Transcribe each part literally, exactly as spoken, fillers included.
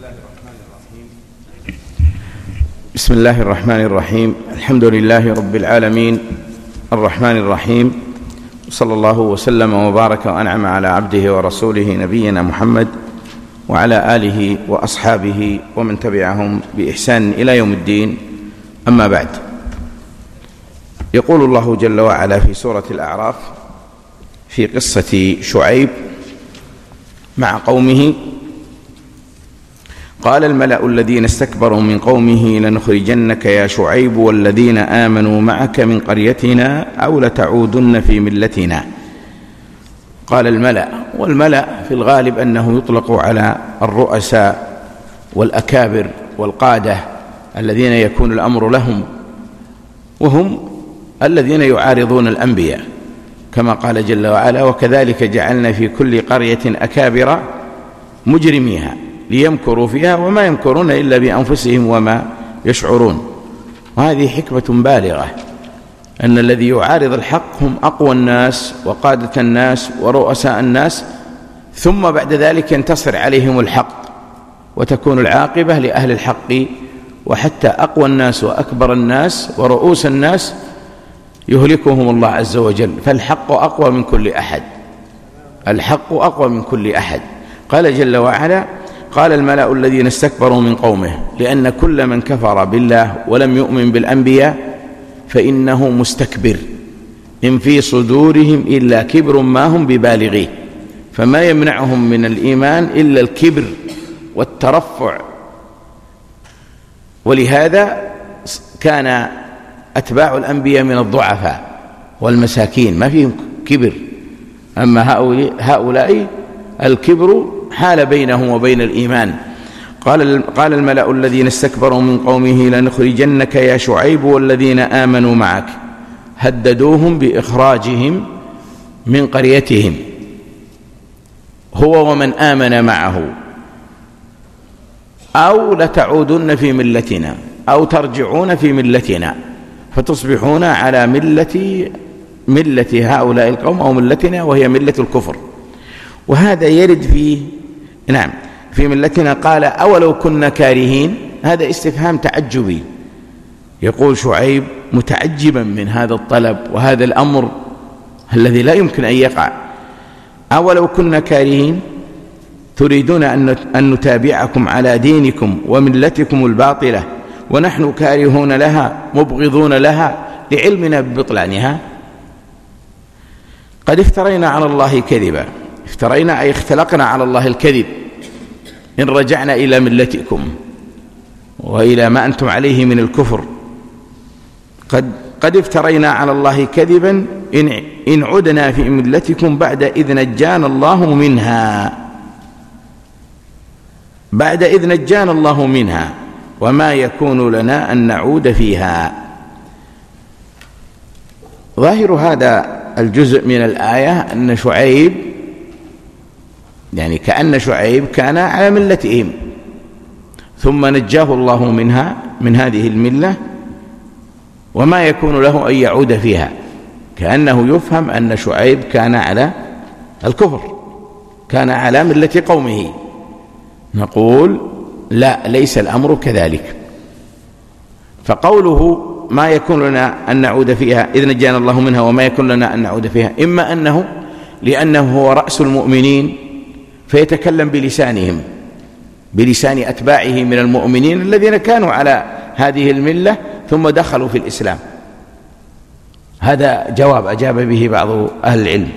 بسم الله الرحمن الرحيم. الحمد لله رب العالمين الرحمن الرحيم، صلى الله وسلم وبارك وأنعم على عبده ورسوله نبينا محمد وعلى آله وأصحابه ومن تبعهم بإحسان إلى يوم الدين. أما بعد، يقول الله جل وعلا في سورة الأعراف في قصة شعيب مع قومه: قال الملأ الذين استكبروا من قومه لنخرجنك يا شعيب والذين آمنوا معك من قريتنا أو لتعودن في ملتنا. قال الملأ، والملأ في الغالب أنه يطلق على الرؤساء والأكابر والقادة الذين يكون الأمر لهم، وهم الذين يعارضون الأنبياء، كما قال جل وعلا: وكذلك جعلنا في كل قرية أكابر مجرميها ليمكروا فيها وما يمكرون إلا بأنفسهم وما يشعرون. وهذه حكمة بالغة، أن الذي يعارض الحق هم أقوى الناس وقادة الناس ورؤساء الناس، ثم بعد ذلك ينتصر عليهم الحق وتكون العاقبة لأهل الحق. وحتى أقوى الناس وأكبر الناس ورؤوس الناس يهلكهم الله عز وجل، فالحق أقوى من كل أحد، الحق أقوى من كل أحد. قال جل وعلا: قال الملأ الذين استكبروا من قومه، لأن كل من كفر بالله ولم يؤمن بالأنبياء فإنه مستكبر، إن في صدورهم إلا كبر ما هم ببالغيه، فما يمنعهم من الإيمان إلا الكبر والترفع. ولهذا كان أتباع الأنبياء من الضعفاء والمساكين، ما فيهم كبر. أما هؤلاء الكبر حال بينهم وبين الإيمان. قال قال الملأ الذين استكبروا من قومه لنخرجنك يا شعيب والذين آمنوا معك، هددوهم بإخراجهم من قريتهم هو ومن آمن معه، أو لتعودن في ملتنا، أو ترجعون في ملتنا فتصبحون على ملة ملة هؤلاء القوم أو ملتنا، وهي ملة الكفر. وهذا يرد في نعم في ملتنا. قال: أولو كنا كارهين، هذا استفهام تعجبي. يقول شعيب متعجبا من هذا الطلب وهذا الأمر الذي لا يمكن أن يقع: أولو كنا كارهين، تريدون أن نتابعكم على دينكم وملتكم الباطلة ونحن كارهون لها مبغضون لها لعلمنا ببطلانها؟ قد افترينا على الله كذبا، افترينا أي اختلقنا على الله الكذب، إن رجعنا إلى ملتكم وإلى ما أنتم عليه من الكفر. قد, قد افترينا على الله كذبا إن, إن عدنا في ملتكم بعد إذ نجانا الله منها بعد إذ نجانا الله منها وما يكون لنا أن نعود فيها. ظاهر هذا الجزء من الآية أن شعيب يعني كأن شعيب كان على ملتهم، ثم نجاه الله منها من هذه الملة وما يكون له أن يعود فيها، كأنه يفهم أن شعيب كان على الكفر، كان على ملة قومه. نقول لا، ليس الأمر كذلك. فقوله ما يكون لنا أن نعود فيها إذ نجانا الله منها وما يكون لنا أن نعود فيها، إما أنه لأنه هو رأس المؤمنين فيتكلم بلسانهم، بلسان أتباعه من المؤمنين الذين كانوا على هذه الملة ثم دخلوا في الإسلام. هذا جواب أجاب به بعض أهل العلم،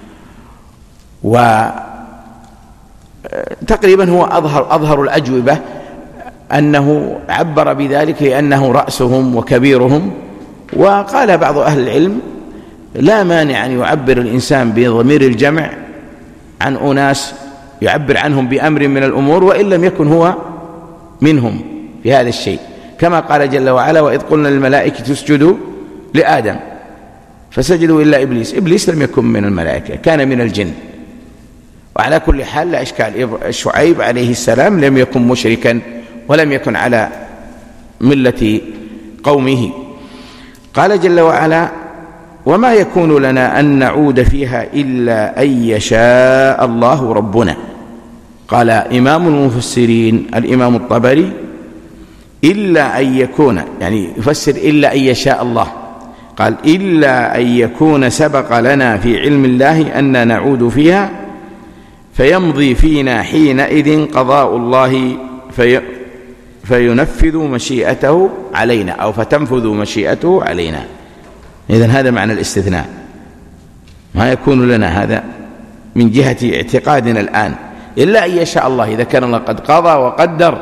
وتقريبا هو أظهر, أظهر الأجوبة أنه عبر بذلك لأنه رأسهم وكبيرهم. وقال بعض أهل العلم لا مانع أن يعبر الإنسان بضمير الجمع عن أناس يعبر عنهم بأمر من الأمور وإن لم يكن هو منهم في هذا الشيء، كما قال جل وعلا: وإذ قلنا للملائكة اسجدوا لآدم فسجدوا إلا إبليس. إبليس لم يكن من الملائكة، كان من الجن. وعلى كل حال لا إشكال، شعيب عليه السلام لم يكن مشركا ولم يكن على ملة قومه. قال جل وعلا: وما يكون لنا أن نعود فيها إلا أن يشاء الله ربنا. قال إمام المفسرين الإمام الطبري: إلا أن يكون، يعني يفسر إلا أن يشاء الله، قال: إلا أن يكون سبق لنا في علم الله أن نعود فيها فيمضي فينا حينئذ قضاء الله في فينفذ مشيئته علينا، أو فتنفذ مشيئته علينا. إذن هذا معنى الاستثناء، ما يكون لنا هذا من جهة اعتقادنا الآن إلا أن يشاء الله. إذا كان الله قد قضى وقدر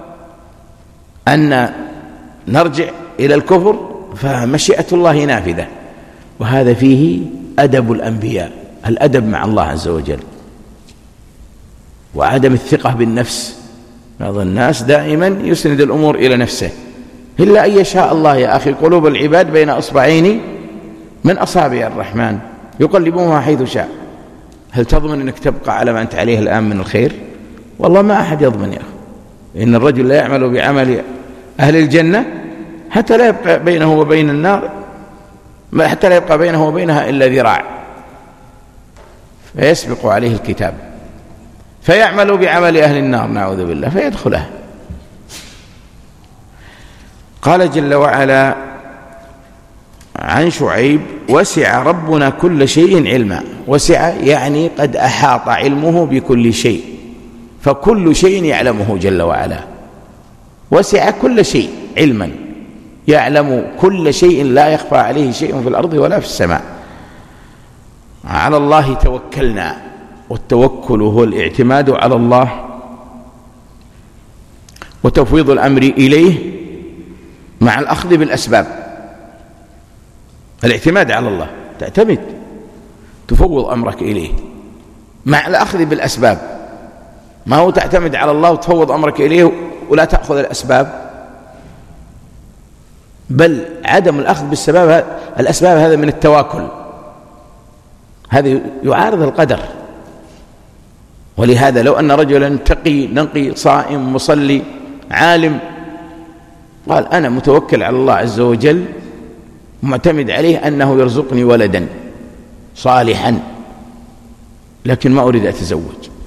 أن نرجع إلى الكفر فمشيئة الله نافذة، وهذا فيه أدب الأنبياء، الأدب مع الله عز وجل، وعدم الثقة بالنفس. بعض الناس دائما يسند الأمور إلى نفسه. إلا أن يشاء الله يا أخي، قلوب العباد بين أصبعين من أصابع الرحمن يقلبونها حيث شاء. هل تضمن أنك تبقى على ما أنت عليه الآن من الخير؟ والله ما أحد يضمن يا أخي. إن الرجل لا يعمل بعمل أهل الجنة حتى لا يبقى بينه وبين النار حتى لا يبقى بينه وبينها إلا ذراع، فيسبق عليه الكتاب فيعمل بعمل أهل النار نعوذ بالله فيدخلها. قال جل وعلا عن شعيب: وسع ربنا كل شيء علما. وسع يعني قد أحاط علمه بكل شيء، فكل شيء يعلمه جل وعلا. وسع كل شيء علما، يعلم كل شيء، لا يخفى عليه شيء في الأرض ولا في السماء. على الله توكلنا، والتوكل هو الاعتماد على الله وتفويض الأمر إليه مع الأخذ بالأسباب. الاعتماد على الله، تعتمد، تفوض أمرك إليه مع الأخذ بالأسباب. ما هو تعتمد على الله وتفوض أمرك إليه ولا تأخذ الأسباب، بل عدم الأخذ بالسباب الأسباب هذا من التواكل، هذا يعارض القدر. ولهذا لو أن رجلا تقي نقي صائم مصلي عالم قال: أنا متوكل على الله عز وجل معتمد عليه أنه يرزقني ولدا صالحا لكن ما أريد أتزوج،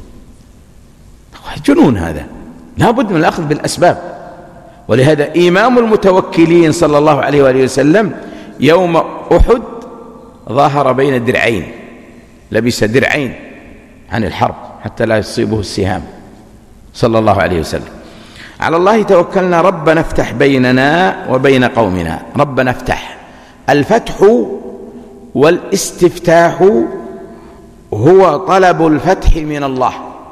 جنون هذا، لا بد من الأخذ بالأسباب. ولهذا إمام المتوكلين صلى الله عليه وآله وسلم يوم أحد ظاهر بين الدرعين، لبس درعين عن الحرب حتى لا يصيبه السهام صلى الله عليه وسلم. على الله توكلنا ربنا افتح بيننا وبين قومنا. ربنا افتح، الفتح والاستفتاح هو طلب الفتح من الله،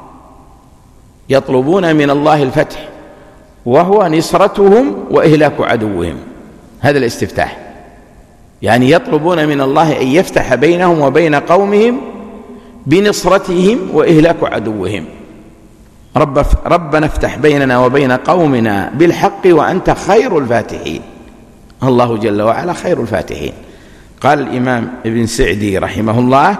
يطلبون من الله الفتح وهو نصرتهم وإهلاك عدوهم. هذا الاستفتاح، يعني يطلبون من الله أن يفتح بينهم وبين قومهم بنصرتهم وإهلاك عدوهم. رب ربنا افتح بيننا وبين قومنا بالحق وأنت خير الفاتحين. الله جل وعلا خير الفاتحين. قال الإمام ابن سعدي رحمه الله: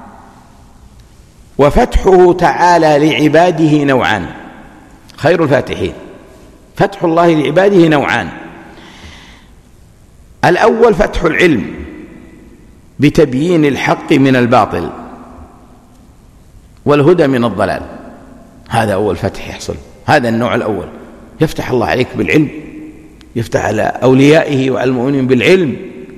وفتحه تعالى لعباده نوعان. خير الفاتحين، فتح الله لعباده نوعان: الأول فتح العلم بتبيين الحق من الباطل والهدى من الضلال، هذا أول فتح يحصل، هذا النوع الأول. يفتح الله عليك بالعلم، يفتح على أوليائه وعلى المؤمنين بالعلم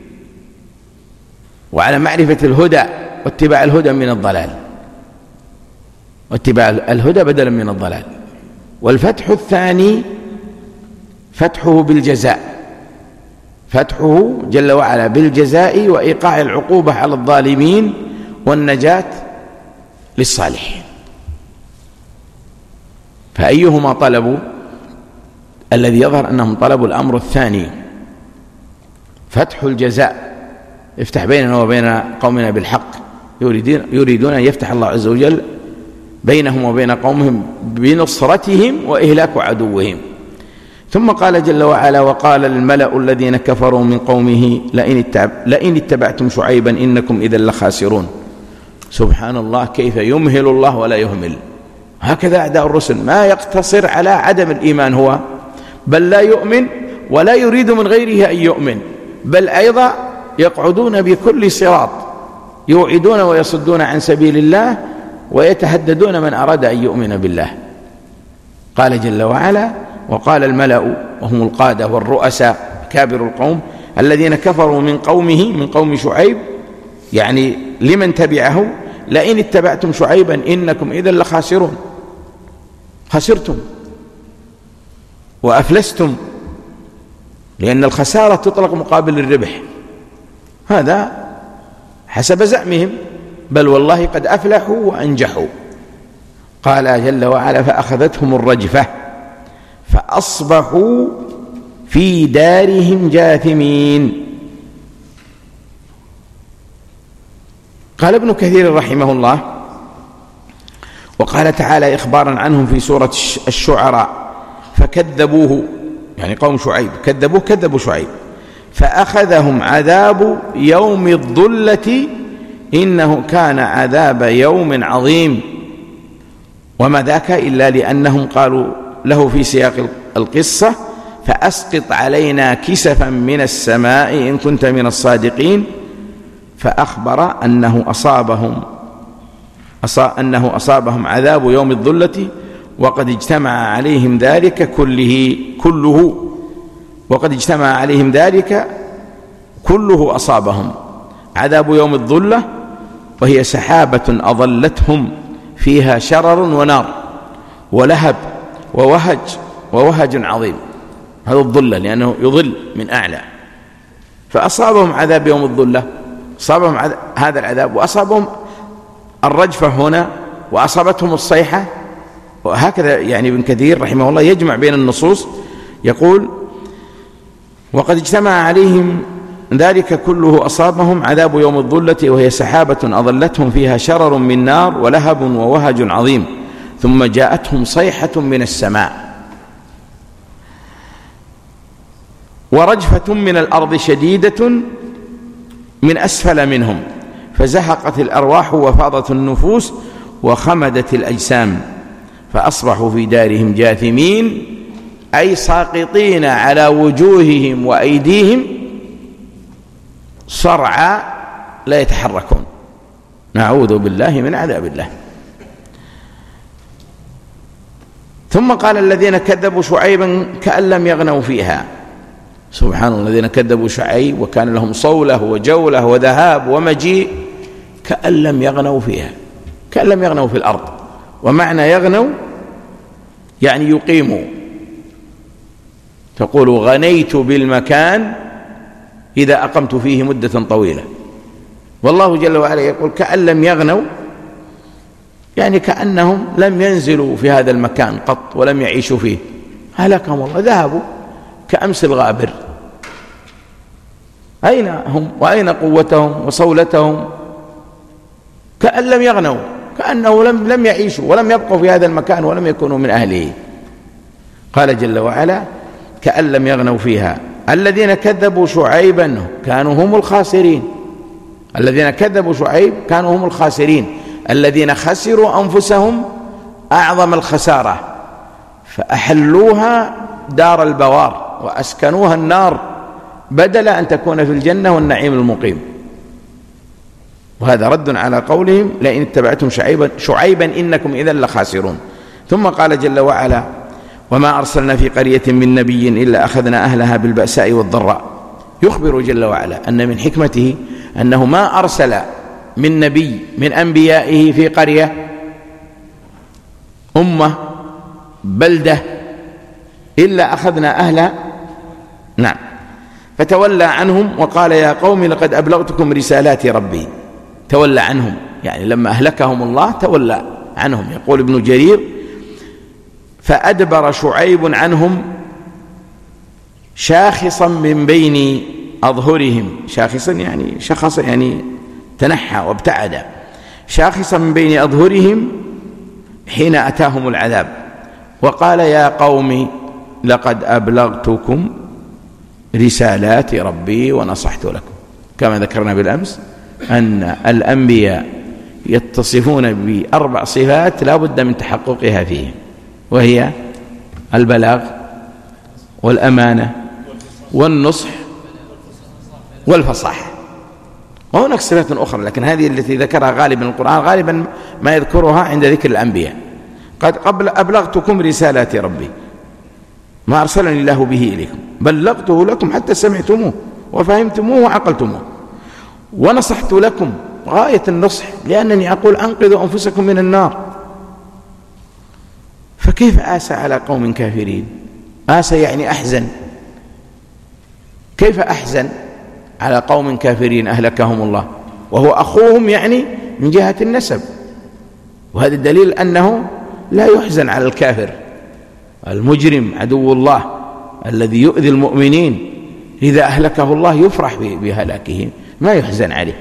وعلى معرفة الهدى واتباع الهدى من الضلال، واتباع الهدى بدلا من الضلال. والفتح الثاني فتحه بالجزاء، فتحه جل وعلا بالجزاء وإيقاع العقوبة على الظالمين والنجاة للصالحين. فأيهما طلبوا؟ الذي يظهر أنهم طلبوا الأمر الثاني، فتح الجزاء، افتح بيننا وبين قومنا بالحق، يريدون, يريدون أن يفتح الله عز وجل بينهم وبين قومهم بنصرتهم وإهلاك عدوهم. ثم قال جل وعلا: وقال الملأ الذين كفروا من قومه لئن اتبعتم شعيبا إنكم إذا لخاسرون. سبحان الله، كيف يمهل الله ولا يهمل. هكذا أعداء الرسل، ما يقتصر على عدم الإيمان هو، بل لا يؤمن ولا يريد من غيره أن يؤمن، بل أيضا يقعدون بكل صراط يوعدون ويصدون عن سبيل الله ويتهددون من أراد أن يؤمن بالله. قال جل وعلا: وقال الملأ وهم القادة والرؤساء كابر القوم الذين كفروا من قومه من قوم شعيب، يعني لمن تبعه: لئن اتبعتم شعيبا إنكم إذا لخاسرون. خسرتم وأفلستم، لأن الخسارة تطلق مقابل الربح، هذا حسب زعمهم، بل والله قد أفلحوا وأنجحوا. قال جل وعلا: فأخذتهم الرجفة فأصبحوا في دارهم جاثمين. قال ابن كثير رحمه الله: وقال تعالى إخبارا عنهم في سورة الشعراء: فكذبوه، يعني قوم شعيب كذبوه كذبوا شعيب، فأخذهم عذاب يوم الظلة إنه كان عذاب يوم عظيم. وما ذاك إلا لأنهم قالوا له في سياق القصة: فأسقط علينا كسفا من السماء إن كنت من الصادقين. فأخبر أنه أصابهم أنه أصابهم عذاب يوم الظلة وقد اجتمع عليهم ذلك كله كله وقد اجتمع عليهم ذلك كله أصابهم عذاب يوم الظلة، وهي سحابة أظلتهم فيها شرر ونار ولهب ووهج ووهج عظيم. هذا الظلة لأنه يظل من أعلى، فأصابهم عذاب يوم الظلة، أصابهم هذا العذاب، وأصابهم الرجفة هنا، وأصابتهم الصيحة. وهكذا يعني ابن كثير رحمه الله يجمع بين النصوص، يقول: وقد اجتمع عليهم ذلك كله أصابهم عذاب يوم الظلة وهي سحابة أظلتهم فيها شرر من نار ولهب ووهج عظيم، ثم جاءتهم صيحة من السماء ورجفة من الأرض شديدة من أسفل منهم، فزهقت الأرواح وفاضت النفوس وخمدت الأجسام، فأصبحوا في دارهم جاثمين، أي ساقطين على وجوههم وأيديهم صرعى لا يتحركون. نعوذ بالله من عذاب الله. ثم قال: الذين كذبوا شعيبا كأن لم يغنوا فيها. سبحان الله، الذين كذبوا شعيب وكان لهم صولة وجولة وذهاب ومجيء كأن لم يغنوا فيها، كأن لم يغنوا في الأرض. ومعنى يغنوا يعني يقيموا، تقول: غنيت بالمكان إذا أقمت فيه مدة طويلة. والله جل وعلا يقول: كأن لم يغنوا، يعني كأنهم لم ينزلوا في هذا المكان قط ولم يعيشوا فيه، هلكهم الله، ذهبوا كأمس الغابر. أين هم وأين قوتهم وصولتهم؟ كأن لم يغنوا، كأنه لم, لم يعيشوا ولم يبقوا في هذا المكان ولم يكونوا من أهله. قال جل وعلا: كأن لم يغنوا فيها. الذين كذبوا شعيبا كانوا هم الخاسرين. الذين كذبوا شعيب كانوا هم الخاسرين، الذين خسروا أنفسهم أعظم الخسارة، فأحلوها دار البوار وأسكنوها النار بدل أن تكون في الجنة والنعيم المقيم. وهذا رد على قولهم: لئن اتبعتم شعيبا, شعيبا إنكم إذا لخاسرون. ثم قال جل وعلا: وما أرسلنا في قرية من نبي إلا أخذنا أهلها بالبأساء والضراء. يخبر جل وعلا أن من حكمته أنه ما أرسل من نبي من أنبيائه في قرية، أمة، بلدة، إلا أخذنا أهلها، نعم، فتولى عنهم وقال: يا قوم لقد أبلغتكم رسالات ربي. تولى عنهم يعني لما أهلكهم الله تولى عنهم. يقول ابن جرير: فأدبر شعيب عنهم شاخصا من بين أظهرهم. شاخصا يعني شخص، يعني تنحى وابتعد. شاخصا من بين أظهرهم حين أتاهم العذاب، وقال: يا قوم لقد أبلغتكم رسالات ربي ونصحت لكم. كما ذكرنا بالأمس أن الأنبياء يتصفون بأربع صفات لا بد من تحققها فيهم، وهي البلاغ والأمانة والنصح والفصاحة. وهناك صفات أخرى، لكن هذه التي ذكرها غالبا القرآن غالبا ما يذكرها عند ذكر الأنبياء. قد قبل أبلغتكم رسالات ربي ما أرسلني الله به إليكم بلغته لكم حتى سمعتموه وفهمتموه وعقلتموه ونصحت لكم غاية النصح لأنني أقول أنقذوا أنفسكم من النار. فكيف آسى على قوم كافرين؟ آسى يعني أحزن. كيف أحزن على قوم كافرين أهلكهم الله وهو أخوهم يعني من جهة النسب؟ وهذا الدليل أنه لا يحزن على الكافر المجرم عدو الله الذي يؤذي المؤمنين، إذا أهلكه الله يفرح بهلاكه ما يحزن عليه.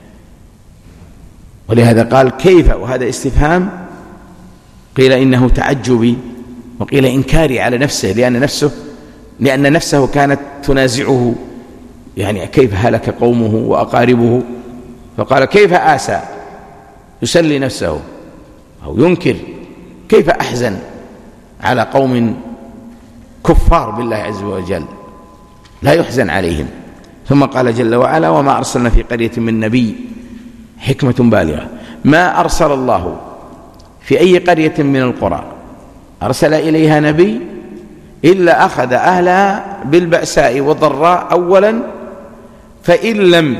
ولهذا قال كيف، وهذا استفهام قيل إنه تعجبي وقيل إنكاري على نفسه، لأن نفسه لأن نفسه كانت تنازعه، يعني كيف هلك قومه وأقاربه، فقال كيف آسى، يسلي نفسه أو ينكر كيف أحزن على قوم كفار بالله عز وجل، لا يحزن عليهم. ثم قال جل وعلا وما أرسلنا في قرية من نبي، حكمة بالغة، ما أرسل الله في أي قرية من القرى أرسل إليها نبي إلا أخذ أهلها بالبأساء والضراء أولا، فإن لم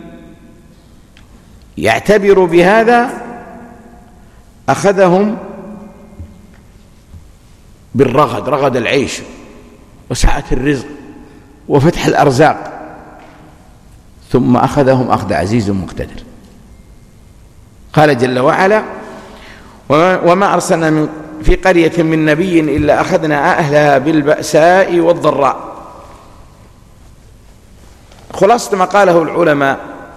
يعتبروا بهذا أخذهم بالرغد، رغد العيش وسعة الرزق وفتح الأرزاق، ثم أخذهم أخذ عزيز مقتدر. قال جل وعلا وما أرسلنا من في قرية من نبي إلا أخذنا أهلها بالبأساء والضراء. خلاصة ما قاله العلماء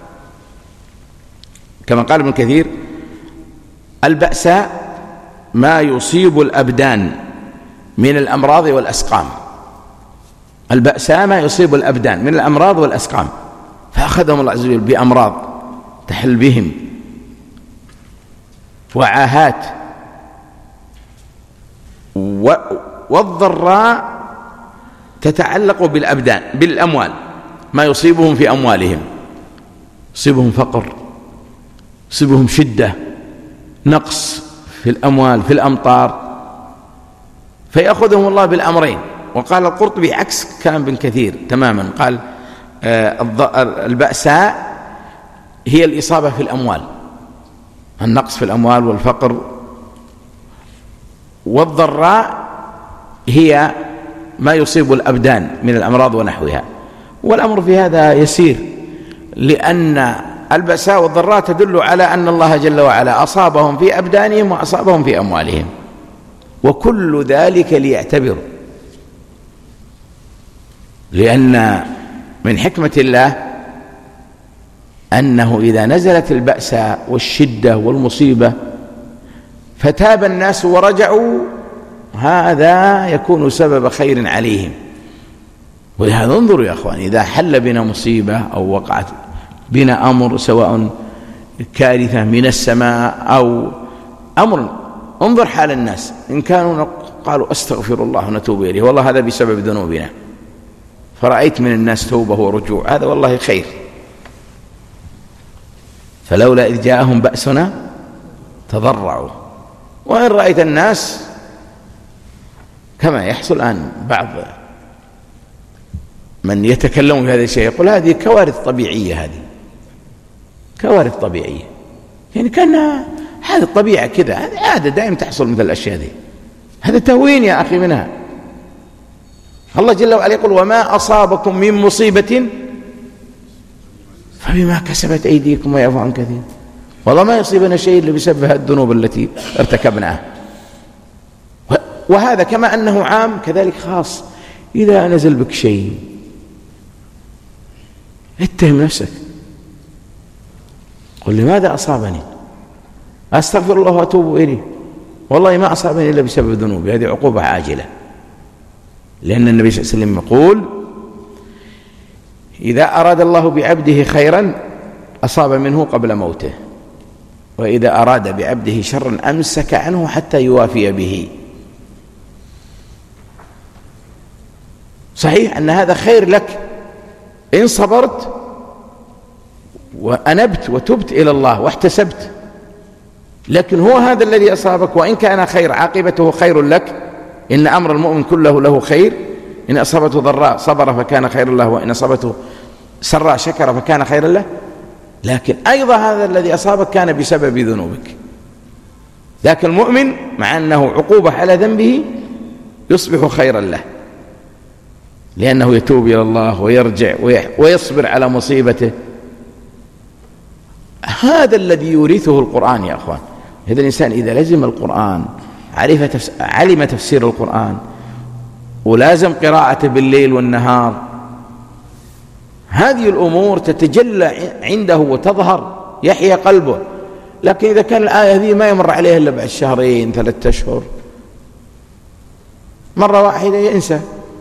كما قال ابن كثير البأساء ما يصيب الأبدان من الأمراض والأسقام، البأساء ما يصيب الأبدان من الأمراض والأسقام، فأخذهم الله عز وجل بأمراض تحل بهم وعاهات، والضراء تتعلق بالأبدان بالأموال، ما يصيبهم في أموالهم، يصيبهم فقر، يصيبهم شدة، نقص في الأموال في الأمطار، فيأخذهم الله بالأمرين. وقال القرطبي عكس كلام ابن كثير تماما، قال البأساء هي الإصابة في الأموال، النقص في الأموال والفقر، والضراء هي ما يصيب الأبدان من الأمراض ونحوها. والأمر في هذا يسير، لأن البأساء والضراء تدل على أن الله جل وعلا أصابهم في أبدانهم وأصابهم في أموالهم، وكل ذلك ليعتبروا، لأن من حكمة الله أنه إذا نزلت البأساء والشدة والمصيبة فتاب الناس ورجعوا، هذا يكون سبب خير عليهم. ولهذا انظروا يا أخوان، إذا حل بنا مصيبة أو وقعت بنا أمر، سواء كارثة من السماء أو أمر، انظر حال الناس إن كانوا قالوا أستغفر الله ونتوب إليه، والله هذا بسبب ذنوبنا، فرأيت من الناس توبة ورجوع، هذا والله خير. فلولا إذ جاءهم بأسنا تضرعوا. وإن رأيت الناس كما يحصل الآن بعض من يتكلم في هذا الشيء يقول هذه كوارث طبيعية، هذه كوارث طبيعية، يعني كأنها هذه الطبيعة كذا، هذه عادة دائما تحصل مثل الأشياء دي، هذا تهوين يا أخي منها. الله جل وعلا يقول وما أصابكم من مصيبة فبما كسبت أيديكم ويعفو عن كثير، والله ما يصيبنا شيء إلا بسبب الذنوب التي ارتكبناها. وهذا كما أنه عام كذلك خاص، إذا نزل بك شيء اتهم نفسك، قل لماذا أصابني، أستغفر الله وأتوب إليه، والله ما أصابني إلا بسبب ذنوبي، هذه عقوبة عاجلة. لأن النبي صلى الله عليه وسلم يقول إذا أراد الله بعبده خيرا أصاب منه قبل موته، وإذا أراد بعبده شرا أمسك عنه حتى يوافي به. صحيح أن هذا خير لك إن صبرت وأنبت وتبت إلى الله واحتسبت، لكن هو هذا الذي أصابك وإن كان خير عاقبته خير لك، إن أمر المؤمن كله له خير، إن أصابته ضراء صبر فكان خيرا له، وإن أصابته سراء شكر فكان خيرا له، لكن أيضا هذا الذي أصابك كان بسبب ذنوبك. لكن المؤمن مع أنه عقوبة على ذنبه يصبح خيرا له، لأنه يتوب إلى الله ويرجع ويصبر على مصيبته. هذا الذي يورثه القرآن يا أخوان. هذا الإنسان إذا لزم القرآن، علم تفسير القرآن، ولازم قراءته بالليل والنهار، هذه الأمور تتجلى عنده وتظهر، يحيا قلبه. لكن إذا كان الآية هذه ما يمر عليها إلا بعد شهرين ثلاثة أشهر، مرة واحدة ينسى.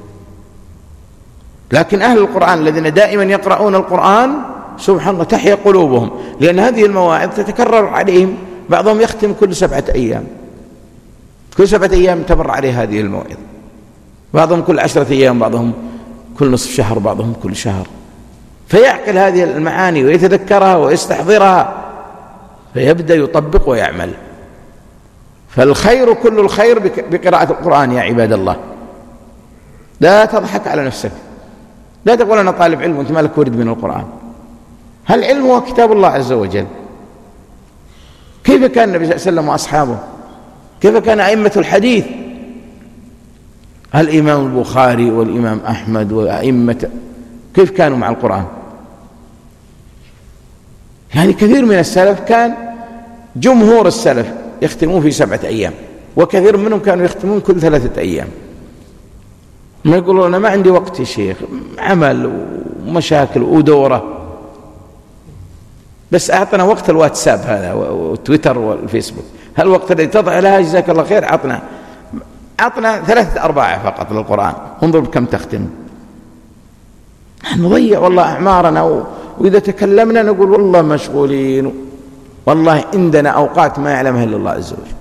لكن أهل القرآن الذين دائما يقرؤون القرآن سبحان الله تحيا قلوبهم، لأن هذه المواعظ تتكرر عليهم. بعضهم يختم كل سبعة أيام، كل سبعة أيام تمر عليه هذه الموعظة، بعضهم كل عشرة أيام، بعضهم كل نصف شهر، بعضهم كل شهر، فيعقل هذه المعاني ويتذكرها ويستحضرها فيبدأ يطبق ويعمل. فالخير كل الخير بقراءة القرآن يا عباد الله. لا تضحك على نفسك، لا تقول أنا طالب علم وأنت مالك ورد من القرآن. هل العلم هو كتاب الله عز وجل؟ كيف كان النبي صلى الله عليه وسلم وأصحابه؟ كيف كان أئمة الحديث؟ الإمام البخاري والإمام أحمد وأئمة كيف كانوا مع القرآن؟ يعني كثير من السلف كان جمهور السلف يختمون في سبعة أيام، وكثير منهم كانوا يختمون كل ثلاثة أيام. ما يقولون أنا ما عندي وقت يا شيخ، عمل ومشاكل ودورة، بس أعطنا وقت الواتساب هذا والتويتر والفيسبوك، هل الوقت الذي تضع لها جزاك الله خير أعطنا أعطنا ثلاثة أرباع فقط للقرآن، انظر بكم تختم. نضيع والله أعمارنا، وإذا تكلمنا نقول والله مشغولين، والله عندنا أوقات ما يعلمها إلا الله عز وجل.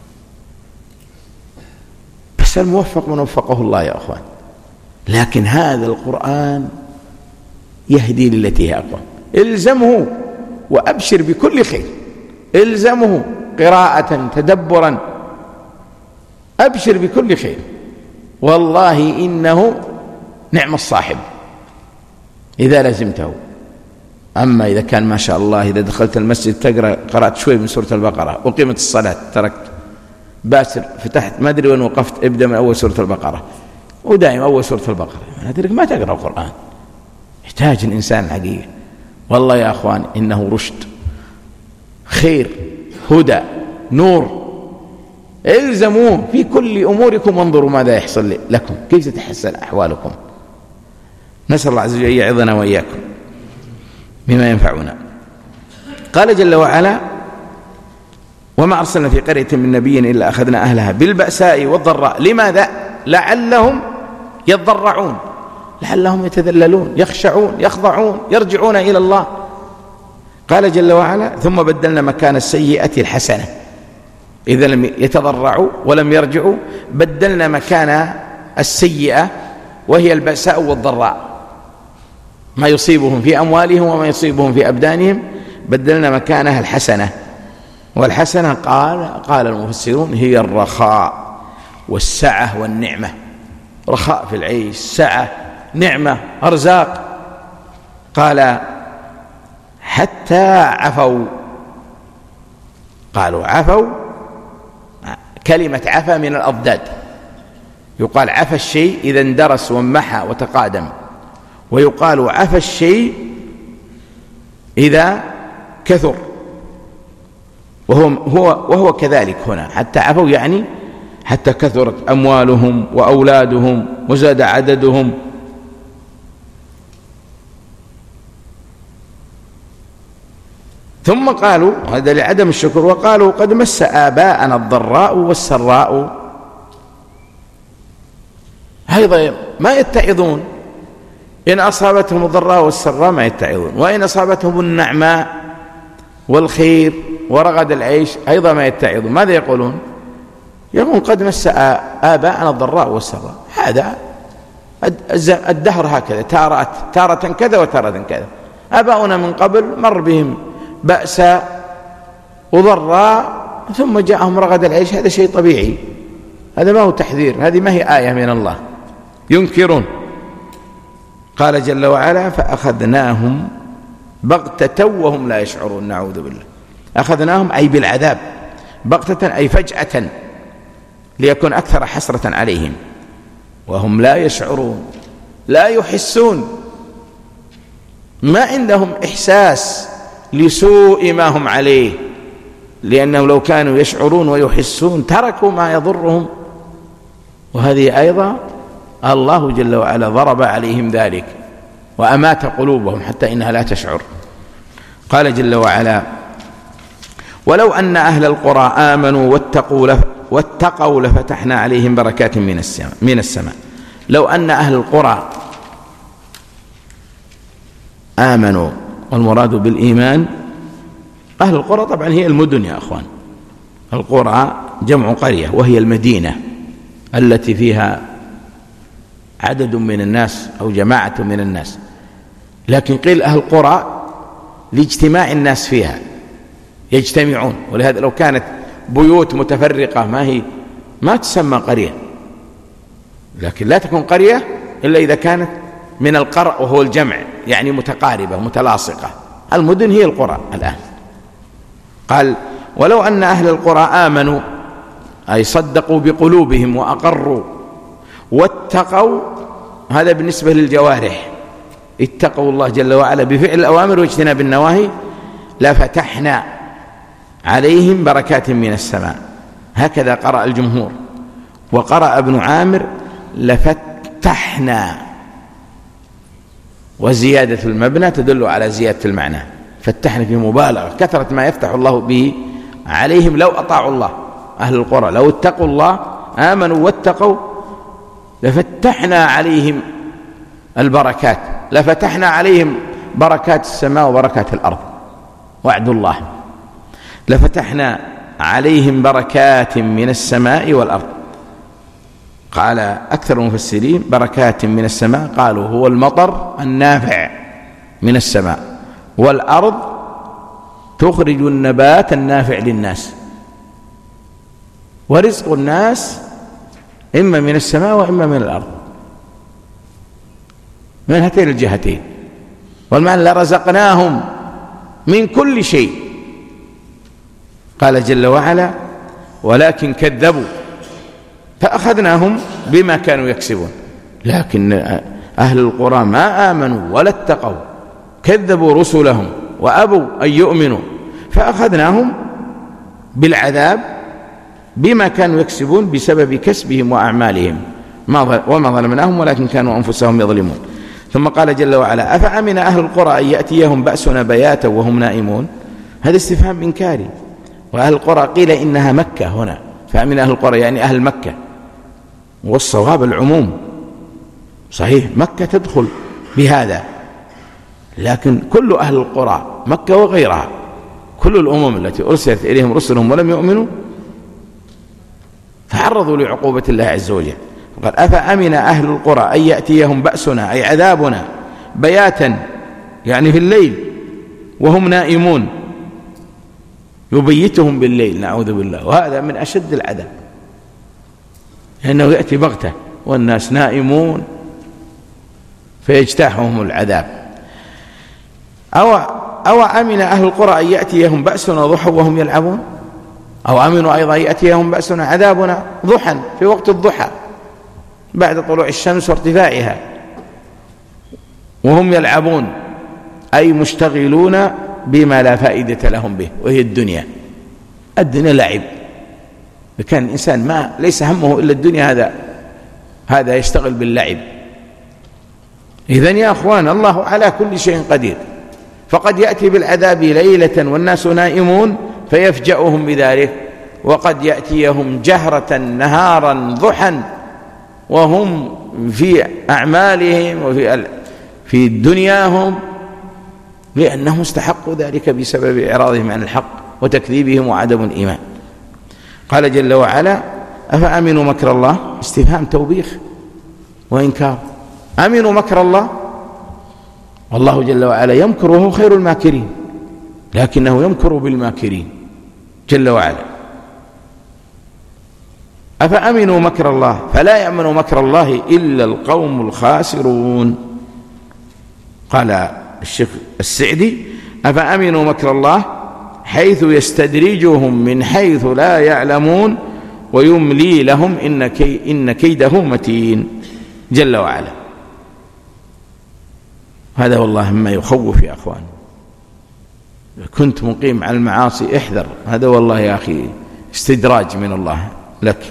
بس الموفق من وفقه الله يا أخوان. لكن هذا القرآن يهدي للتي هي أقوم. الزمه وأبشر بكل خير، الزمه قراءة تدبرا، أبشر بكل خير، والله إنه نعم الصاحب إذا لزمته. أما إذا كان ما شاء الله إذا دخلت المسجد تقرأ قرأت شوي من سورة البقرة وقيمت الصلاة تركت، باسر فتحت ما أدري وين وقفت، ابدأ من أول سورة البقرة، ودائم أول سورة البقرة، أدرك ما تقرأ القرآن. يحتاج الإنسان حقيقة. والله يا أخوان إنه رشد، خير، هدى، نور. الزموه في كل أموركم وانظروا ماذا يحصل لكم، كيف تتحسن أحوالكم. نسأل الله عز وجل يعظنا وإياكم بما ينفعنا. قال جل وعلا: وما أرسلنا في قرية من نبي إلا أخذنا أهلها بالبأساء والضراء. لماذا؟ لعلهم يضرعون، لعلهم يتذللون، يخشعون، يخضعون، يرجعون إلى الله. قال جل وعلا: ثم بدلنا مكان السيئة الحسنة. إذا لم يتضرعوا ولم يرجعوا بدلنا مكان السيئة وهي البأساء والضراء، ما يصيبهم في أموالهم وما يصيبهم في أبدانهم، بدلنا مكانها الحسنة. والحسنة قال قال المفسرون هي الرخاء والسعة والنعمة. رخاء في العيش، سعة، نعمة، أرزاق. قال: حتى عفوا. قالوا عفوا، كلمة عفا من الأضداد، يقال عفى الشيء إذا اندرس وانمحى وتقادم، ويقال عفى الشيء إذا كثر، وهو, هو وهو كذلك هنا. حتى عفوا يعني حتى كثرت أموالهم وأولادهم وزاد عددهم. ثم قالوا هذا لعدم الشكر، وقالوا: قد مس آباءنا الضراء والسراء. أيضا ما يتعظون، إن أصابتهم الضراء والسراء ما يتعظون، وإن أصابتهم النعماء والخير ورغد العيش أيضا ما يتعظون. ماذا يقولون؟ يقولون: قد مس آباءنا الضراء والسراء. هذا الدهر هكذا، تارة تارة كذا وتارة كذا. آباؤنا من قبل مر بهم بأسا وضراء ثم جاءهم رغد العيش، هذا شيء طبيعي، هذا ما هو تحذير، هذه ما هي آية من الله، ينكرون. قال جل وعلا فأخذناهم بغتة وهم لا يشعرون، نعوذ بالله. أخذناهم أي بالعذاب، بغتة أي فجأة، ليكون أكثر حسرة عليهم، وهم لا يشعرون، لا يحسون، ما عندهم إحساس لسوء ما هم عليه، لأنهم لو كانوا يشعرون ويحسون تركوا ما يضرهم. وهذه أيضا الله جل وعلا ضرب عليهم ذلك وأمات قلوبهم حتى إنها لا تشعر. قال جل وعلا ولو أن أهل القرى آمنوا واتقوا واتقوا لفتحنا عليهم بركات من السماء من السماء لو أن أهل القرى آمنوا، والمراد بالإيمان أهل القرى طبعا هي المدن يا أخوان، القرى جمع قرية وهي المدينة التي فيها عدد من الناس أو جماعة من الناس، لكن قيل أهل القرى لاجتماع الناس فيها يجتمعون، ولهذا لو كانت بيوت متفرقة ما هي ما تسمى قرية، لكن لا تكون قرية إلا إذا كانت من القرء وهو الجمع، يعني متقاربة متلاصقة. المدن هي القرى الآن. قال ولو أن أهل القرى آمنوا أي صدقوا بقلوبهم وأقروا واتقوا، هذا بالنسبة للجوارح، اتقوا الله جل وعلا بفعل الأوامر واجتناب النواهي، لفتحنا عليهم بركات من السماء، هكذا قرأ الجمهور. وقرأ ابن عامر لفتحنا، وزيادة المبنى تدل على زيادة المعنى، فتحنا في مبالغة، كثرة ما يفتح الله به عليهم لو أطاعوا الله. أهل القرى لو اتقوا الله آمنوا واتقوا لفتحنا عليهم البركات، لفتحنا عليهم بركات السماء وبركات الأرض، وعد الله، لفتحنا عليهم بركات من السماء والأرض. قال أكثر المفسرين بركات من السماء، قالوا هو المطر النافع من السماء، والأرض تخرج النبات النافع للناس، ورزق الناس إما من السماء وإما من الأرض، من هاتين الجهتين. والمعنى لرزقناهم من كل شيء. قال جل وعلا ولكن كذبوا فأخذناهم بما كانوا يكسبون، لكن أهل القرى ما آمنوا ولا اتقوا، كذبوا رسلهم وأبوا أن يؤمنوا، فأخذناهم بالعذاب بما كانوا يكسبون بسبب كسبهم وأعمالهم، وما ظلمناهم ولكن كانوا أنفسهم يظلمون. ثم قال جل وعلا أفأمن أهل القرى أن يأتيهم بأسنا بياتا وهم نائمون، هذا استفهام إنكاري. وأهل القرى قيل إنها مكة هنا، فأمن أهل القرى يعني أهل مكة، والصواب العموم، صحيح مكة تدخل بهذا، لكن كل أهل القرى مكة وغيرها، كل الأمم التي أرسلت إليهم رسلهم ولم يؤمنوا تعرضوا لعقوبة الله عز وجل. قال أفأمن أهل القرى أن يأتيهم بأسنا أي عذابنا بياتا يعني في الليل وهم نائمون، يبيتهم بالليل نعوذ بالله، وهذا من أشد العذاب، لأنه يأتي بغتة والناس نائمون فيجتاحهم العذاب. أو, أو أمن أهل القرى أن يأتيهم بأسنا ضحى وهم يلعبون، أو أمنوا أيضا يأتيهم بأسنا عذابنا ضحى في وقت الضحى بعد طلوع الشمس وارتفاعها وهم يلعبون، أي مشتغلون بما لا فائدة لهم به وهي الدنيا. الدنيا لعب، كان الإنسان ما ليس همه إلا الدنيا هذا هذا يشتغل باللعب. إذن يا أخوان الله على كل شيء قدير، فقد يأتي بالعذاب ليلة والناس نائمون فيفجأهم بذلك، وقد يأتيهم جهرة نهارا ضحى وهم في أعمالهم وفي في دنياهم، لأنهم استحقوا ذلك بسبب إعراضهم عن الحق وتكذيبهم وعدم الإيمان. قال جل وعلا أفأمنوا مكر الله، استفهام توبيخ وإنكار. أمنوا مكر الله والله جل وعلا يمكر وهو خير الماكرين، لكنه يمكر بالماكرين جل وعلا. أفأمنوا مكر الله فلا يأمن مكر الله إلا القوم الخاسرون. قال الشيخ السعدي: أفأمنوا مكر الله حيث يستدرجهم من حيث لا يعلمون ويملي لهم إن, كي إن كيده متين جل وعلا. هذا والله مما يخوف يا أخوان. كنت مقيم على المعاصي احذر، هذا والله يا أخي استدراج من الله لك.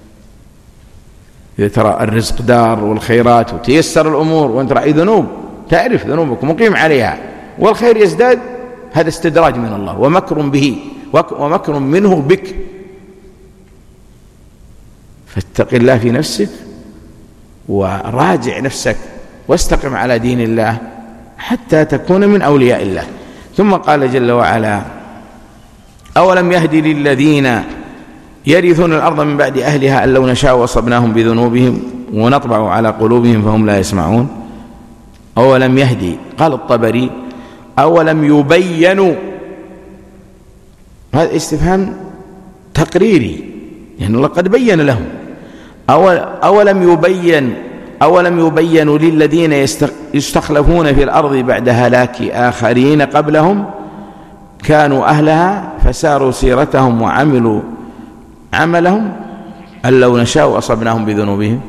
إذا ترى الرزق دار والخيرات وتيسر الأمور وأنت رأي ذنوب، تعرف ذنوبك مقيم عليها والخير يزداد، هذا استدراج من الله ومكر به ومكر منه بك. فاتق الله في نفسك وراجع نفسك واستقم على دين الله حتى تكون من أولياء الله. ثم قال جل وعلا: أولم يهدي للذين يرثون الأرض من بعد أهلها أن لو نشاء وأصبناهم بذنوبهم ونطبع على قلوبهم فهم لا يسمعون. أولم يهدي، قال الطبري: أولم يبينوا، هذا استفهام تقريري، يعني الله قد بين لهم. أول أولم يبين أولم يبينوا للذين يستخلفون في الأرض بعد هلاك آخرين قبلهم كانوا أهلها فساروا سيرتهم وعملوا عملهم أن لو نشاء أصبناهم بذنوبهم.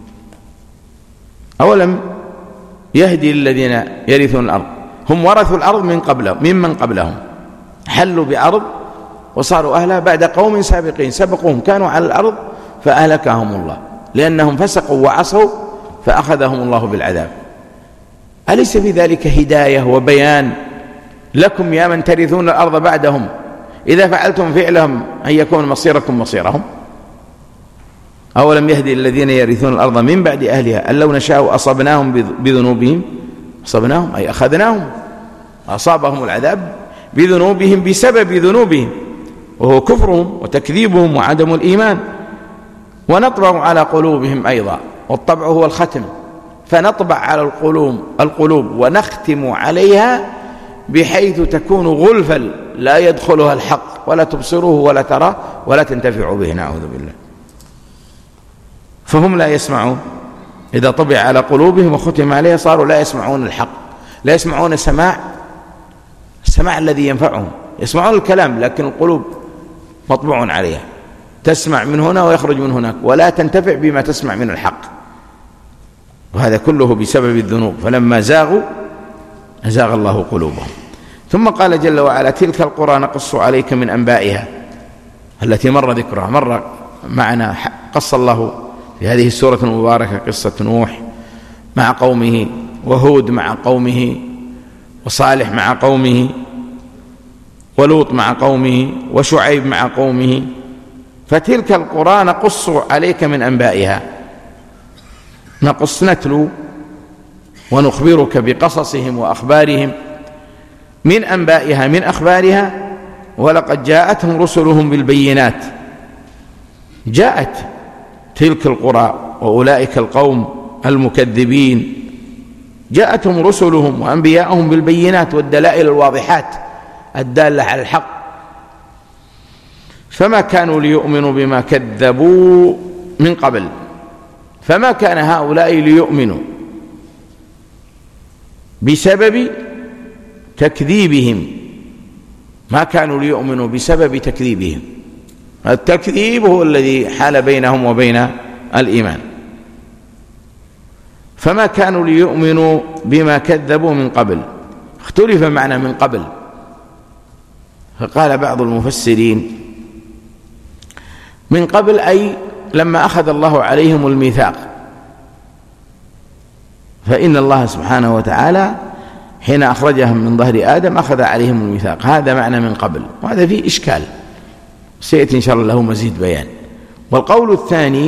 أولم يهدي للذين يرثون الأرض، هم ورثوا الأرض من قبلهم ممن قبلهم، حلوا بأرض وصاروا أهلها بعد قوم سابقين سبقوهم كانوا على الأرض فأهلكهم الله لأنهم فسقوا وعصوا فأخذهم الله بالعذاب. أليس في ذلك هداية وبيان لكم يا من ترثون الأرض بعدهم إذا فعلتم فعلهم أن يكون مصيركم مصيرهم؟ أولم يهدي الذين يرثون الأرض من بعد أهلها أن لو نشاء أصبناهم بذنوبهم، أصبناهم أي أخذناهم، أصابهم العذاب بذنوبهم بسبب ذنوبهم وهو كفرهم وتكذيبهم وعدم الإيمان. ونطبع على قلوبهم أيضا، والطبع هو الختم، فنطبع على القلوب القلوب ونختم عليها بحيث تكون غلفا لا يدخلها الحق ولا تبصره ولا تراه ولا تنتفع به، نعوذ بالله. فهم لا يسمعون، إذا طبع على قلوبهم وختم عليها صاروا لا يسمعون الحق، لا يسمعون سماع السماع الذي ينفعهم، يسمعون الكلام لكن القلوب مطبوع عليها، تسمع من هنا ويخرج من هناك ولا تنتفع بما تسمع من الحق، وهذا كله بسبب الذنوب. فلما زاغوا أزاغ الله قلوبهم. ثم قال جل وعلا: تلك القرى نقص عليك من أنبائها، التي مر ذكرها، مر معنا قص الله في هذه السورة المباركة قصة نوح مع قومه، وهود مع قومه، وصالح مع قومه، ولوط مع قومه، وشعيب مع قومه. فتلك القرى نقص عليك من أنبائها، نقص نتلو ونخبرك بقصصهم وأخبارهم من أنبائها من أخبارها. ولقد جاءتهم رسلهم بالبينات، جاءت تلك القرى وأولئك القوم المكذبين، جاءتهم رسلهم وأنبياءهم بالبينات والدلائل الواضحات الدالة على الحق، فما كانوا ليؤمنوا بما كذبوا من قبل، فما كان هؤلاء ليؤمنوا بسبب تكذيبهم، ما كانوا ليؤمنوا بسبب تكذيبهم، التكذيب هو الذي حال بينهم وبين الإيمان. فما كانوا ليؤمنوا بما كذبوا من قبل، اختلف معنى من قبل، فقال بعض المفسرين من قبل أي لما أخذ الله عليهم الميثاق، فإن الله سبحانه وتعالى حين أخرجهم من ظهر آدم أخذ عليهم الميثاق، هذا معنى من قبل، وهذا فيه إشكال سيأتي إن شاء الله له مزيد بيان. والقول الثاني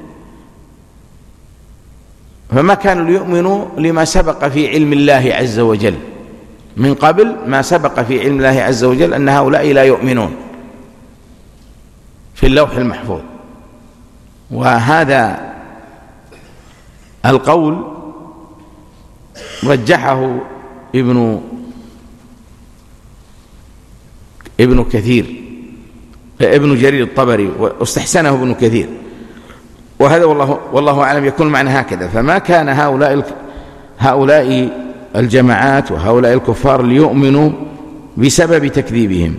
فما كانوا ليؤمنوا لما سبق في علم الله عز وجل، من قبل ما سبق في علم الله عز وجل أن هؤلاء لا يؤمنون في اللوح المحفوظ. وهذا القول رجحه ابن ابن كثير ابن جرير الطبري واستحسنه ابن كثير، وهذا والله والله أعلم يكون معنى هكذا. فما كان هؤلاء هؤلاء الجماعات وهؤلاء الكفار ليؤمنوا بسبب تكذيبهم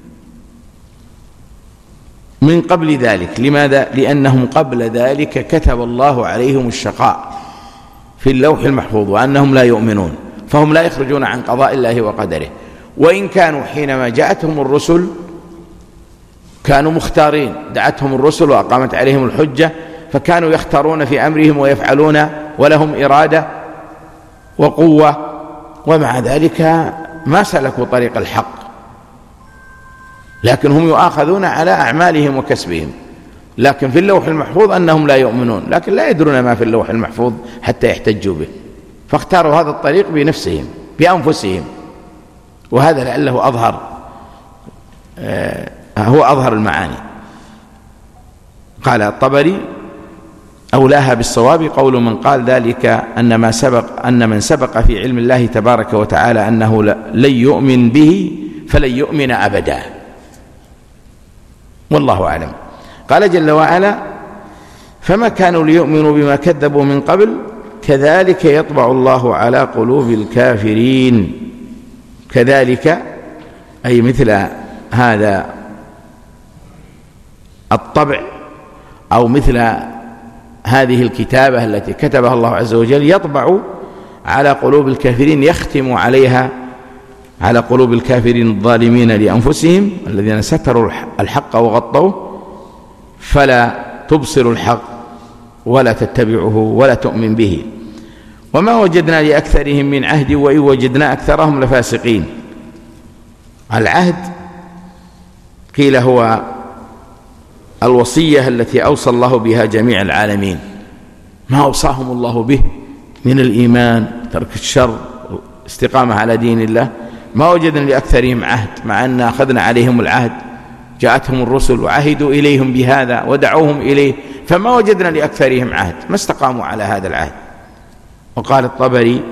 من قبل ذلك. لماذا؟ لأنهم قبل ذلك كتب الله عليهم الشقاء في اللوح المحفوظ وأنهم لا يؤمنون، فهم لا يخرجون عن قضاء الله وقدره. وإن كانوا حينما جاءتهم الرسل كانوا مختارين، دعتهم الرسل وأقامت عليهم الحجة، فكانوا يختارون في أمرهم ويفعلون ولهم إرادة وقوة، ومع ذلك ما سلكوا طريق الحق، لكن هم يؤاخذون على أعمالهم وكسبهم. لكن في اللوح المحفوظ أنهم لا يؤمنون، لكن لا يدرون ما في اللوح المحفوظ حتى يحتجوا به، فاختاروا هذا الطريق بنفسهم بأنفسهم، وهذا لعله أظهر آه هو أظهر المعاني. قال الطبري: أولاها بالصواب قول من قال ذلك أن ما سبق أن من سبق في علم الله تبارك وتعالى أنه لن يؤمن به فلن يؤمن أبدا، والله أعلم. قال جل وعلا: فما كانوا ليؤمنوا بما كذبوا من قبل كذلك يطبع الله على قلوب الكافرين. كذلك أي مثل هذا الطبع أو مثل هذه الكتابة التي كتبها الله عز وجل يطبع على قلوب الكافرين، يختم عليها على قلوب الكافرين الظالمين لأنفسهم الذين ستروا الحق وغطوه، فلا تبصر الحق ولا تتبعه ولا تؤمن به. وما وجدنا لأكثرهم من عهد وإن وجدنا أكثرهم لفاسقين. العهد قيل هو الوصية التي أوصى الله بها جميع العالمين، ما أوصاهم الله به من الإيمان، ترك الشر، استقامة على دين الله. ما وجدنا لأكثرهم عهد، مع أن أخذنا عليهم العهد، جاءتهم الرسل وعهدوا إليهم بهذا ودعوهم إليه، فما وجدنا لأكثرهم عهد، ما استقاموا على هذا العهد. وقال الطبري: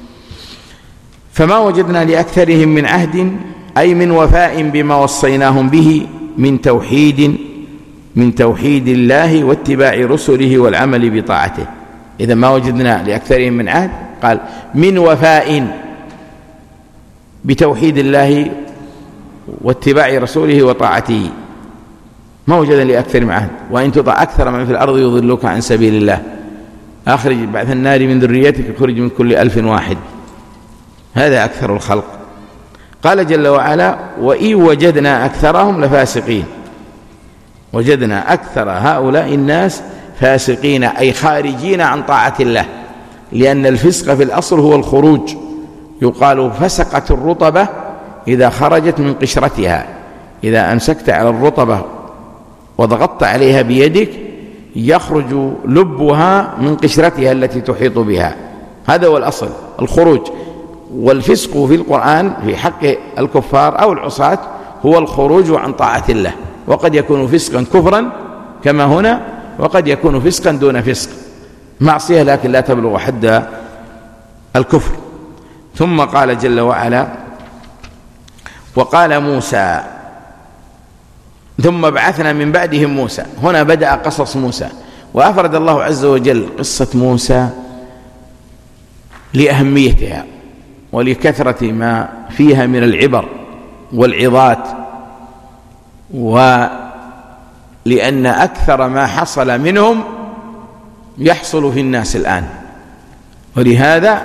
فما وجدنا لأكثرهم من عهد أي من وفاء بما وصيناهم به من توحيد من توحيد الله واتباع رسله والعمل بطاعته. إذا ما وجدنا لأكثرهم من عهد، قال من وفاء بتوحيد الله واتباع رسوله وطاعته، ما وجدنا لأكثر من عهد. وإن تطع أكثر من في الأرض يضلوك عن سبيل الله، أخرج بعث النار من ذريتك يخرج من كل ألف واحد، هذا أكثر الخلق. قال جل وعلا: وإن وجدنا أكثرهم لفاسقين. وجدنا أكثر هؤلاء الناس فاسقين أي خارجين عن طاعة الله، لأن الفسق في الأصل هو الخروج. يقال فسقت الرطبة إذا خرجت من قشرتها، إذا أمسكت على الرطبة وضغطت عليها بيدك يخرج لبها من قشرتها التي تحيط بها، هذا هو الأصل الخروج. والفسق في القرآن في حق الكفار أو العصاة هو الخروج عن طاعة الله، وقد يكون فسقا كفرا كما هنا، وقد يكون فسقا دون فسق، معصية لكن لا تبلغ حد الكفر. ثم قال جل وعلا: وقال موسى ثم بعثنا من بعدهم موسى. هنا بدأ قصص موسى، وأفرد الله عز وجل قصة موسى لأهميتها ولكثرة ما فيها من العبر والعظات، ولأن أكثر ما حصل منهم يحصل في الناس الآن، ولهذا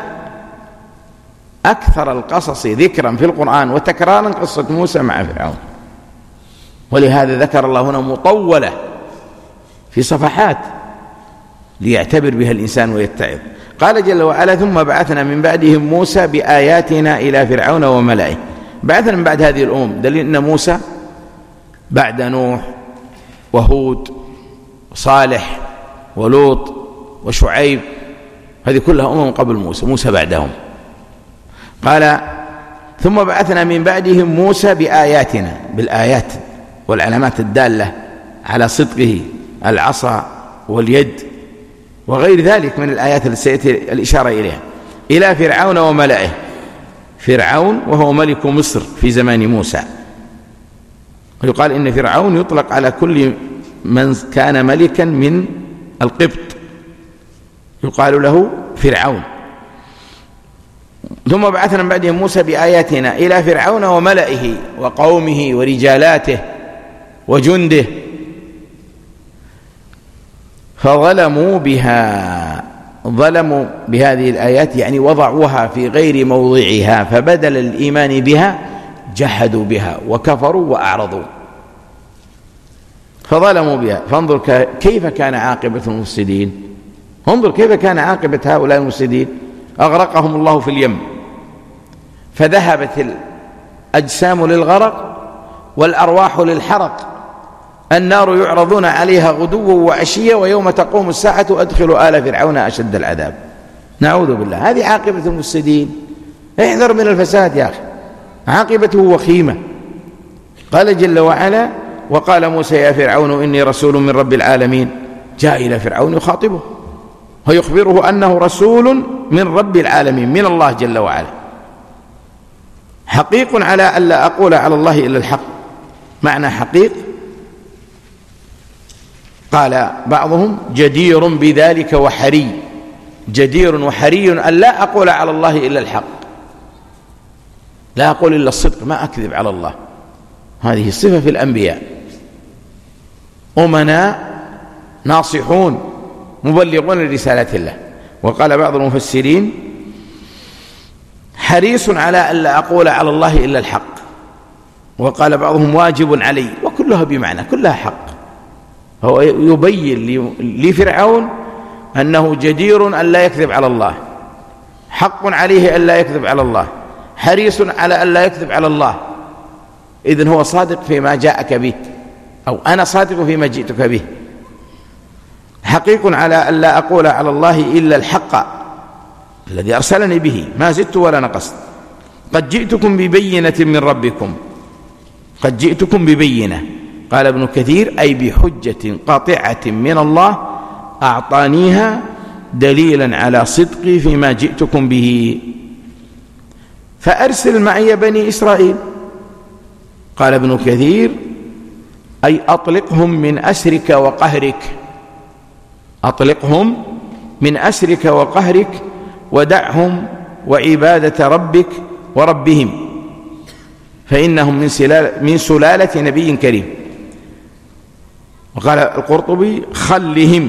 أكثر القصص ذكرا في القرآن وتكرارا قصة موسى مع فرعون، ولهذا ذكر الله هنا مطولة في صفحات ليعتبر بها الإنسان ويتعظ. قال جل وعلا: ثم بعثنا من بعدهم موسى بآياتنا إلى فرعون وملئه. بعثنا من بعد هذه الأمم، دليل أن موسى بعد نوح وهود وصالح ولوط وشعيب، هذه كلها أمم قبل موسى، موسى بعدهم. قال: ثم بعثنا من بعدهم موسى بآياتنا، بالآيات والعلامات الدالة على صدقه، العصا واليد وغير ذلك من الآيات التي سيأتي الإشارة إليها، إلى فرعون وملئه. فرعون وهو ملك مصر في زمان موسى. ويقال إن فرعون يطلق على كل من كان ملكا من القبط يقال له فرعون. ثم بعثنا من بعدهم موسى بآياتنا إلى فرعون وملئه وقومه ورجالاته وجنده فظلموا بها. ظلموا بهذه الآيات يعني وضعوها في غير موضعها، فبدل الإيمان بها جحدوا بها وكفروا وأعرضوا، فظلموا بها. فانظر كيف كان عاقبة المفسدين، انظر كيف كان عاقبة هؤلاء المفسدين. أغرقهم الله في اليم، فذهبت الأجسام للغرق والأرواح للحرق. النار يعرضون عليها غدوا وعشيا ويوم تقوم الساعة أدخلوا آل فرعون أشد العذاب. نعوذ بالله، هذه عاقبة المفسدين. احذر من الفساد يا أخي، عاقبته وخيمة. قال جل وعلا: وقال موسى يا فرعون إني رسول من رب العالمين. جاء إلى فرعون يخاطبه ويخبره أنه رسول من رب العالمين، من الله جل وعلا، حقيق على ألا أقول على الله إلا الحق. معنى حقيق قال بعضهم جدير بذلك وحري، جدير وحري أن لا أقول على الله إلا الحق، لا أقول إلا الصدق، ما أكذب على الله. هذه صفة في الأنبياء، أمناء ناصحون مبلغون لرسالة الله. وقال بعض المفسرين حريص على ألا أقول على الله إلا الحق، وقال بعضهم واجب علي، وكلها بمعنى، كلها حق. هو يبين لفرعون أنه جدير أن لا يكذب على الله، حق عليه أن لا يكذب على الله، حريص على أن لا يكذب على الله. إذن هو صادق فيما جاءك به، أو أنا صادق فيما جئتك به. حقيق على أن لا أقول على الله إلا الحق الذي أرسلني به، ما زدت ولا نقصت. قد جئتكم ببينة من ربكم، قد جئتكم ببينة. قال ابن كثير أي بحجة قاطعة من الله أعطانيها دليلا على صدقي فيما جئتكم به، فأرسل معي بني إسرائيل. قال ابن كثير أي أطلقهم من أسرك وقهرك، أطلقهم من أسرك وقهرك ودعهم وعبادة ربك وربهم، فإنهم من سلالة, من سلالة نبي كريم. وقال القرطبي خلهم،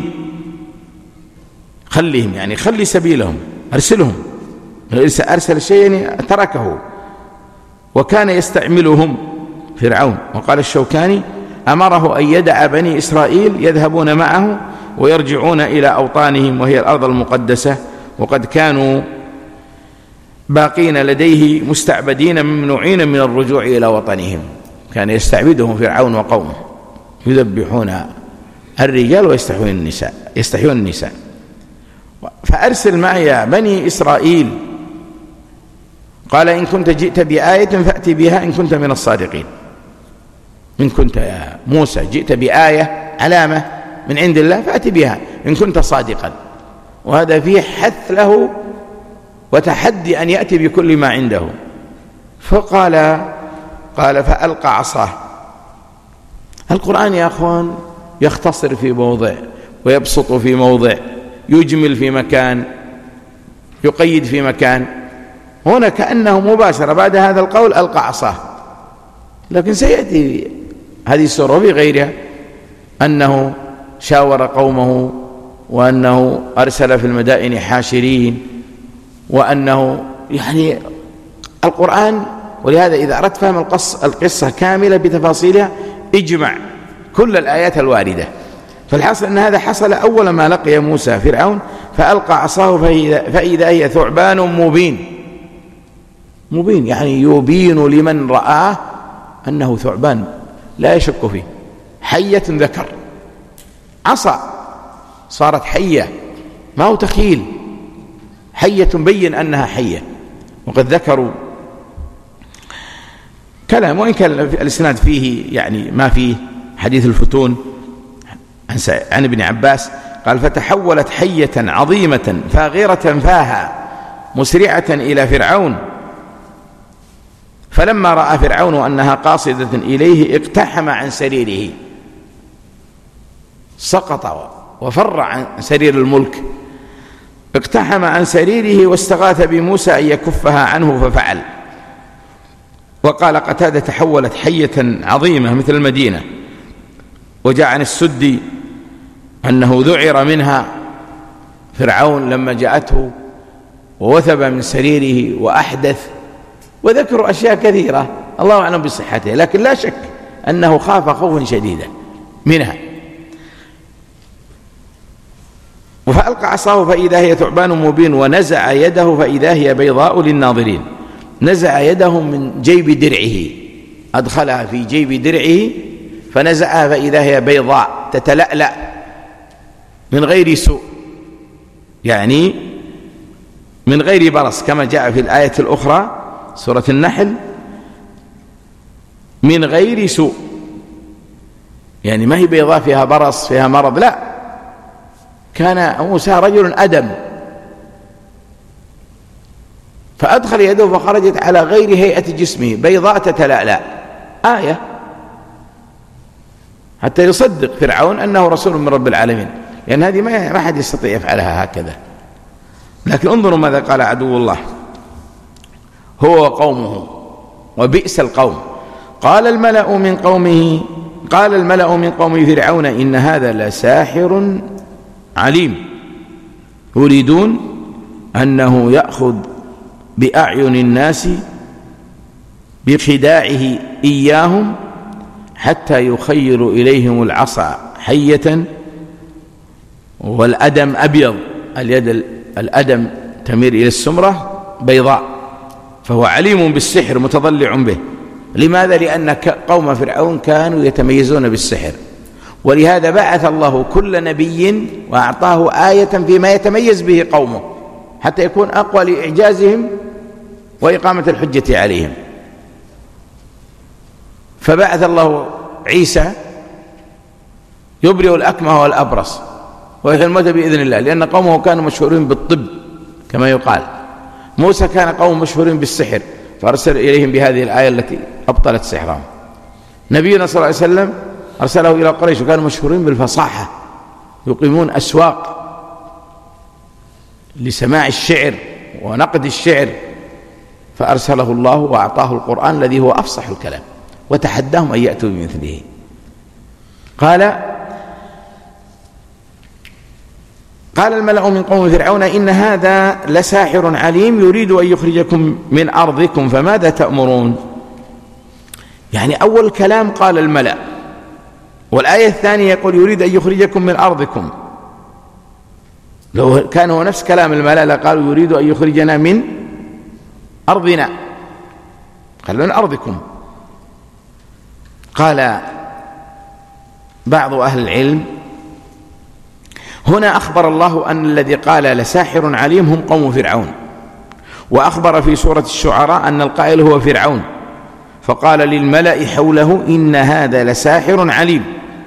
خلهم يعني خلي سبيلهم، أرسلهم. أرسل الشيء يعني تركه، وكان يستعملهم فرعون. وقال الشوكاني أمره أن يدع بني إسرائيل يذهبون معه ويرجعون إلى أوطانهم وهي الأرض المقدسة، وقد كانوا باقين لديه مستعبدين ممنوعين من الرجوع إلى وطنهم. كان يستعبدهم فرعون وقومه، يذبحون الرجال ويستحيون النساء يستحيون النساء. فأرسل معي بني إسرائيل. قال إن كنت جئت بآية فأتي بها إن كنت من الصادقين. إن كنت يا موسى جئت بآية علامة من عند الله فأتي بها إن كنت صادقا. وهذا فيه حث له وتحدي أن يأتي بكل ما عنده. فقال قال فألقى عصاه. القرآن يا أخوان يختصر في موضع ويبسط في موضع، يجمل في مكان، يقيد في مكان. هنا كأنه مباشرة بعد هذا القول ألقى عصاه، لكن سيأتي هذه السورة في غيرها أنه شاور قومه، وأنه أرسل في المدائن حاشرين، وأنه يعني القرآن. ولهذا إذا أردت فهم القصة كاملة بتفاصيلها اجمع كل الآيات الواردة. فالحاصل أن هذا حصل أول ما لقي موسى فرعون، فألقى عصاه فإذا هي ثعبان مبين. مبين يعني يبين لمن رآه أنه ثعبان لا يشك فيه، حية ذكر، عصا صارت حية، ما هو تخيل، حية بين أنها حية. وقد ذكروا كلام، وإن كان الإسناد فيه يعني ما فيه حديث الفتون عن ابن عباس قال فتحولت حية عظيمة فاغرة فاها مسرعة إلى فرعون فلما رأى فرعون أنها قاصدة إليه اقتحم عن سريره، سقط وفر عن سرير الملك، اقتحم عن سريره واستغاث بموسى أن يكفها عنه ففعل. وقال قتادة: تحولت حية عظيمة مثل المدينة. وجاء عن السدي أنه ذعر منها فرعون لما جاءته ووثب من سريره وأحدث، وذكروا أشياء كثيرة الله أعلم بصحتها، لكن لا شك أنه خاف خوفا شديدا منها. فألقى عصاه فإذا هي ثعبان مبين، ونزع يده فإذا هي بيضاء للناظرين. نزع يده من جيب درعه، أدخلها في جيب درعه فنزعها فإذا هي بيضاء تتلألأ من غير سوء، يعني من غير برص، كما جاء في الآية الأخرى سورة النحل: من غير سوء، يعني ما هي بيضاء فيها برص فيها مرض، لا، كان موسى رجل أدم، فأدخل يده فخرجت على غير هيئة جسمه بيضاء تتلألأ، آية حتى يصدق فرعون أنه رسول من رب العالمين، لأن هذه ما أحد يستطيع يفعلها هكذا. لكن انظروا ماذا قال عدو الله هو وقومه: وبئس القوم. قال الملأ من قومه قال الملأ من قوم فرعون إن هذا لساحر عليم، يريدون أنه يأخذ بأعين الناس بخداعه إياهم حتى يخيل إليهم العصا حية والأدم أبيض، اليد الأدم تميل إلى السمرة بيضاء، فهو عليم بالسحر متضلع به. لماذا؟ لأن قوم فرعون كانوا يتميزون بالسحر، ولهذا بعث الله كل نبي وأعطاه آية فيما يتميز به قومه حتى يكون أقوى لإعجازهم وإقامة الحجة عليهم. فبعث الله عيسى يبرئ الأكمه والأبرص ويحيي الموتى بإذن الله، لأن قومه كانوا مشهورين بالطب كما يقال. موسى كان قوم مشهورين بالسحر فأرسل إليهم بهذه الآية التي أبطلت سحرهم. نبينا صلى الله عليه وسلم أرسله إلى قريش وكانوا مشهورين بالفصاحة، يقيمون أسواق لسماع الشعر ونقد الشعر، فأرسله الله وأعطاه القرآن الذي هو أفصح الكلام، وتحداهم أن يأتوا بمثله. قال قال الملأ من قوم فرعون إن هذا لساحر عليم يريد أن يخرجكم من أرضكم فماذا تأمرون؟ يعني أول كلام قال الملأ، والآية الثانية يقول يريد أن يخرجكم من أرضكم. لو كان هو نفس كلام الملأ لقالوا يريد أن يخرجنا من أرضنا، قال من أرضكم. قال بعض أهل العلم هنا أخبر الله أن الذي قال لساحر عليم هم قوم فرعون، وأخبر في سورة الشعراء أن القائل هو فرعون، فقال للملأ حوله إن هذا لساحر عليم.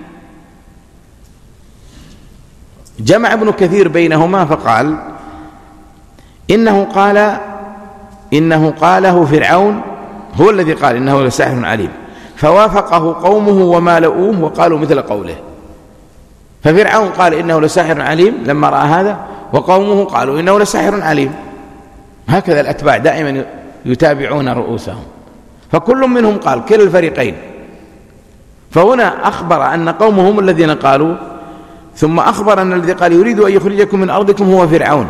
جمع ابن كثير بينهما فقال إنه قال إنه قاله فرعون هو الذي قال إنه لساحر عليم، فوافقه قومه ومالؤوه وقالوا مثل قوله. ففرعون قال إنه لساحر عليم لما رأى هذا، وقومه قالوا إنه لساحر عليم. هكذا الأتباع دائما يتابعون رؤوسهم، فكل منهم قال كلا الفريقين. فهنا أخبر أن قومه هم الذين قالوا، ثم أخبر أن الذي قال يريد أن يخرجكم من أرضكم هو فرعون،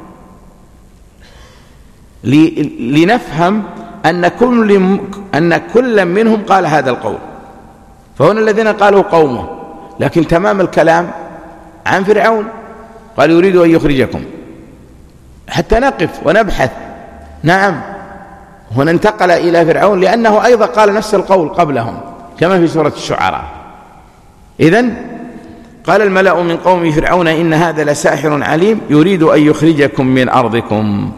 لنفهم أن كل أن كل منهم قال هذا القول. فهنا الذين قالوا قومه، لكن تمام الكلام عن فرعون قال يريد أن يخرجكم، حتى نقف ونبحث. نعم، هنا انتقل إلى فرعون لأنه أيضا قال نفس القول قبلهم كما في سورة الشعراء. إذن قال الملأ من قوم فرعون إن هذا لساحر عليم يريد أن يخرجكم من أرضكم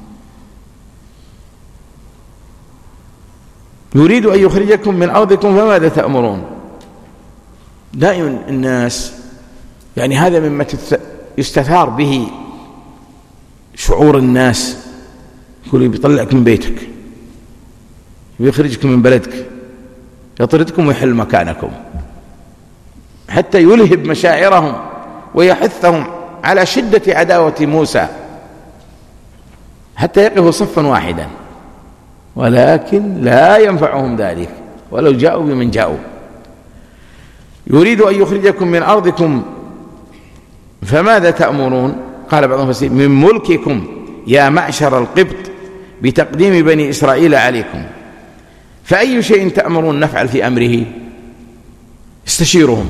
يريد أن يخرجكم من أرضكم فماذا تأمرون؟ دائما الناس يعني هذا مما يستثار به شعور الناس، يقول بيطلعك من بيتك، ويخرجكم من بلدك، يطردكم ويحل مكانكم، حتى يلهب مشاعرهم ويحثهم على شدة عداوة موسى حتى يقفوا صفا واحدا، ولكن لا ينفعهم ذلك ولو جاءوا بمن جاءوا. يريد أن يخرجكم من أرضكم فماذا تأمرون؟ قال بعض المفسرين من ملككم يا معشر القبط بتقديم بني إسرائيل عليكم، فأي شيء تأمرون نفعل في أمره؟ استشيرهم.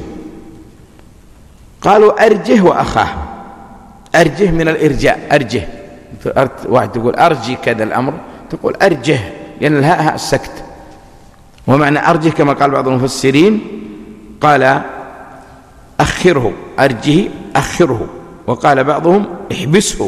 قالوا أرجه وأخاه. أرجه من الإرجاء، أرجه، واحد تقول أرجي كذا الأمر، تقول أرجه، لأن الهاء هاء السكت، ومعنى أرجه كما قال بعض المفسرين قال أخره، أرجه أخره، وقال بعضهم احبسه.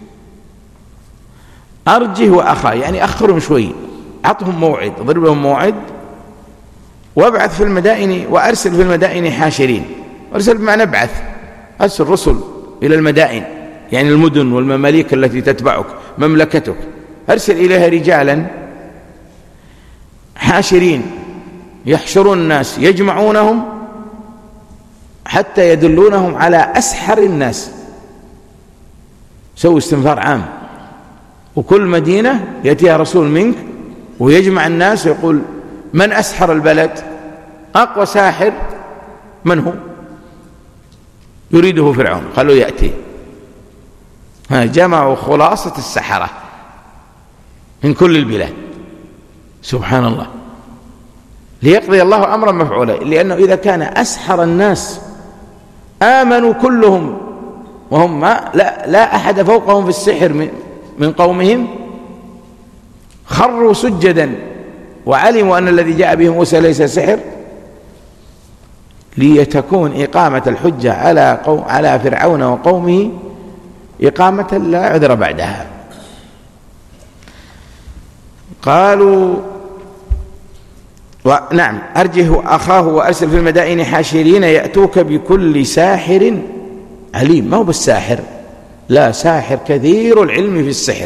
أرجه وأخاه يعني أخرهم شوي، أعطهم موعد، ضرب لهم موعد، وابعث في المدائن وأرسل في المدائن حاشرين. أرسل بمعنى ابعث، أرسل رسل إلى المدائن يعني المدن والمماليك التي تتبعك مملكتك، أرسل إليها رجالا حاشرين يحشرون الناس، يجمعونهم حتى يدلونهم على أسحر الناس. سووا استنفار عام، وكل مدينة يأتيها رسول منك ويجمع الناس ويقول من أسحر البلد؟ أقوى ساحر من هو؟ يريده فرعون، قالوا يأتي. جمعوا خلاصة السحرة من كل البلاد، سبحان الله، ليقضي الله أمرا مفعولا. لأنه إذا كان أسحر الناس آمنوا كلهم وهم ما لا, لا أحد فوقهم في السحر من, من قومهم، خروا سجدا وعلموا أن الذي جاء به موسى ليس سحر، ليتكون إقامة الحجة على, قوم على فرعون وقومه إقامة لا عذر بعدها. قالوا نعم أرجه أخاه وأرسل في المدائن حاشرين يأتوك بكل ساحر عليم. ما هو بالساحر، لا، ساحر كثير العلم في السحر.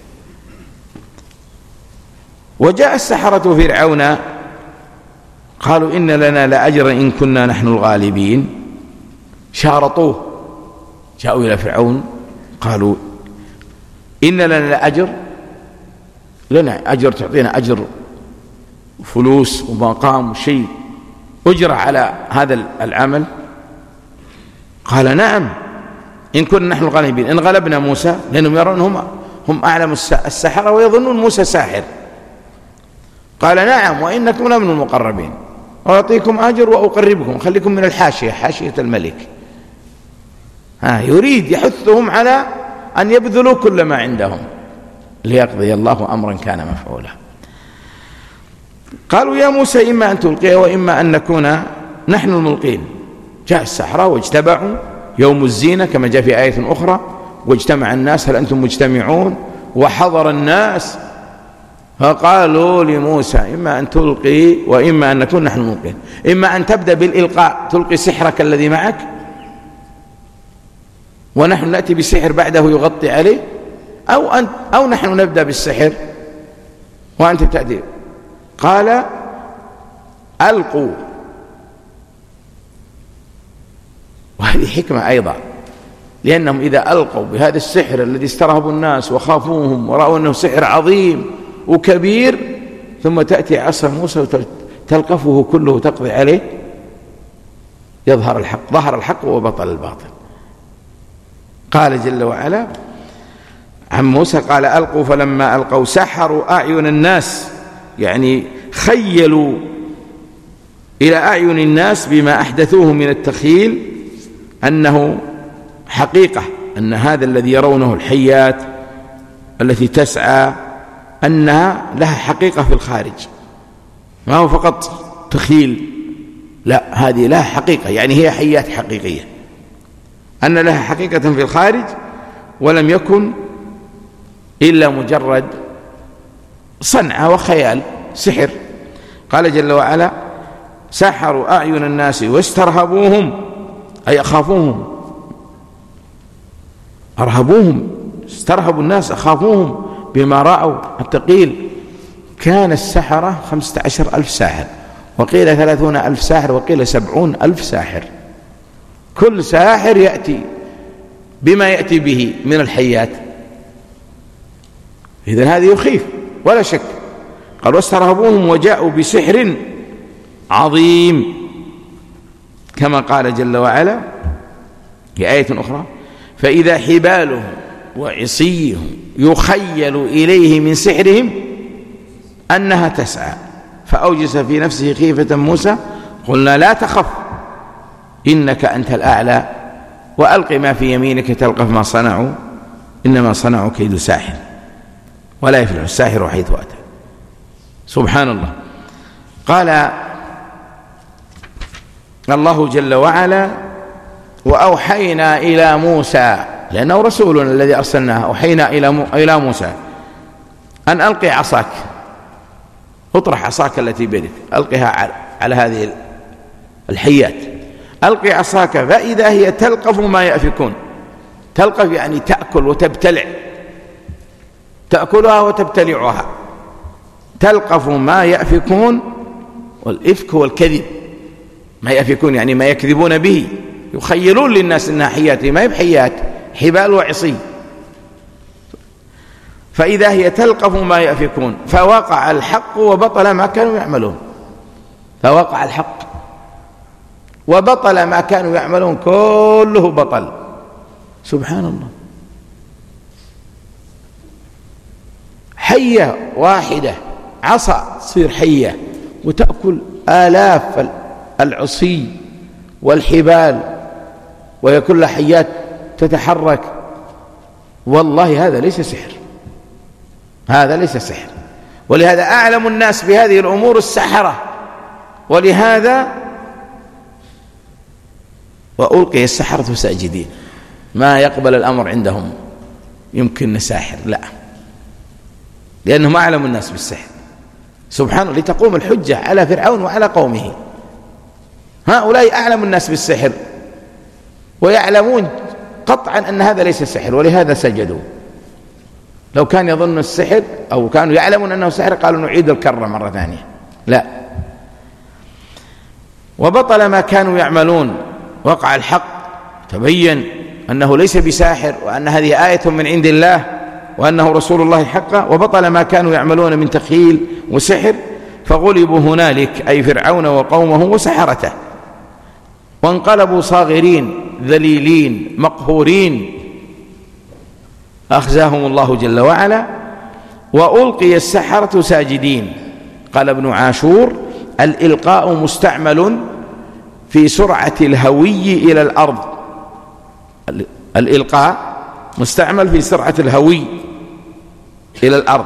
وجاء السحرة فرعون قالوا إن لنا لأجرا إن كنا نحن الغالبين. شارطوه، جاءوا إلى فرعون قالوا إن لنا لأجر، لنا أجر، تعطينا أجر فلوس ومقام وشيء أجر على هذا العمل؟ قال نعم إن كنا نحن الغالبين، إن غلبنا موسى، لأنهم يرون هم, هم أعلم السحرة ويظنون موسى ساحر. قال نعم وإنكم لمن المقربين، وأعطيكم أجر وأقربكم، خليكم من الحاشية، حاشية الملك. ها يريد يحثهم على أن يبذلوا كل ما عندهم ليقضي الله أمرا كان مفعولا. قالوا يا موسى إما أن تلقي وإما أن نكون نحن الملقين. جاء السحرة واجتمعوا يوم الزينة كما جاء في آية أخرى، واجتمع الناس هل أنتم مجتمعون، وحضر الناس، فقالوا لموسى إما أن تلقي وإما أن نكون نحن الملقين. إما أن تبدأ بالإلقاء، تلقي سحرك الذي معك ونحن نأتي بسحر بعده يغطي عليه، أو, أن أو نحن نبدأ بالسحر وأنت تأتي. قال ألقوا، وهذه حكمة أيضا، لأنهم إذا ألقوا بهذا السحر الذي استرهبوا الناس وخافوهم ورأوا أنه سحر عظيم وكبير، ثم تأتي عصا موسى وتلقفه كله تقضي عليه، يظهر الحق، ظهر الحق وبطل الباطل. قال جل وعلا عن موسى قال ألقوا فلما ألقوا سحروا أعين الناس، يعني خيلوا إلى أعين الناس بما أحدثوه من التخيل أنه حقيقة، أن هذا الذي يرونه الحيات التي تسعى أنها لها حقيقة في الخارج، ما هو فقط تخيل، لا، هذه لها حقيقة، يعني هي حيات حقيقية، أن لها حقيقة في الخارج ولم يكن إلا مجرد صنعة وخيال، سحر. قال جل وعلا سحروا أعين الناس واسترهبوهم، أي أخافوهم، أرهبوهم، استرهبوا الناس، أخافوهم بما رأوا الثقيل، كان السحرة خمسة عشر ألف ساحر، وقيل ثلاثون ألف ساحر، وقيل سبعون ألف ساحر. كل ساحر يأتي بما يأتي به من الحيات. إذن هذه يخيف ولا شك. قال واسترهبوهم وجاءوا بسحر عظيم، كما قال جل وعلا في آية أخرى: فإذا حبالهم وعصيهم يخيل إليه من سحرهم أنها تسعى فأوجس في نفسه خيفة موسى قلنا لا تخف إنك أنت الأعلى وألق ما في يمينك تلقف ما صنعوا إنما صنعوا كيد ساحر ولا يفلح الساحر حيث أتى. سبحان الله. قال الله جل وعلا: وأوحينا إلى موسى، لأنه رسولنا الذي أرسلناه، أوحينا إلى موسى أن ألقي عصاك، اطرح عصاك التي بيدك، ألقها على هذه الحيات، ألقي عصاك فإذا هي تلقف ما يأفكون. تلقف يعني تأكل وتبتلع، تأكلها وتبتلعها. تلقف ما يأفكون، والإفك هو الكذب، ما يأفكون يعني ما يكذبون به، يخيلون للناس إنها حيات، ما هي بحيات، حبال وعصي. فإذا هي تلقف ما يأفكون فوقع الحق وبطل ما كانوا يعملون. فوقع الحق وبطل ما كانوا يعملون، كله بطل. سبحان الله. حية واحدة عصا تصير حية وتأكل آلاف العصي والحبال، وهي كلها حيات تتحرك. والله هذا ليس سحر، هذا ليس سحر. ولهذا أعلم الناس بهذه الأمور السحرة، ولهذا وألقي السحرة ساجدين. ما يقبل الأمر عندهم يمكن ساحر، لا، لأنهم أعلم الناس بالسحر. سبحان الله. لتقوم الحجة على فرعون وعلى قومه. هؤلاء أعلم الناس بالسحر ويعلمون قطعا أن هذا ليس سحر، ولهذا سجدوا. لو كان يظن السحر أو كانوا يعلمون أنه سحر قالوا نعيد الكرة مرة ثانية، لا. وبطل ما كانوا يعملون، وقع الحق، تبين أنه ليس بساحر، وأن هذه آية من عند الله، وأنه رسول الله حقا. وبطل ما كانوا يعملون من تخيل وسحر، فغلبوا هنالك أي فرعون وقومه وسحرته، وانقلبوا صاغرين ذليلين مقهورين، أخزاهم الله جل وعلا. وألقي السحرة ساجدين. قال ابن عاشور: الإلقاء مستعمل في سرعة الهوي إلى الأرض. الإلقاء مستعمل في سرعة الهوي إلى الأرض،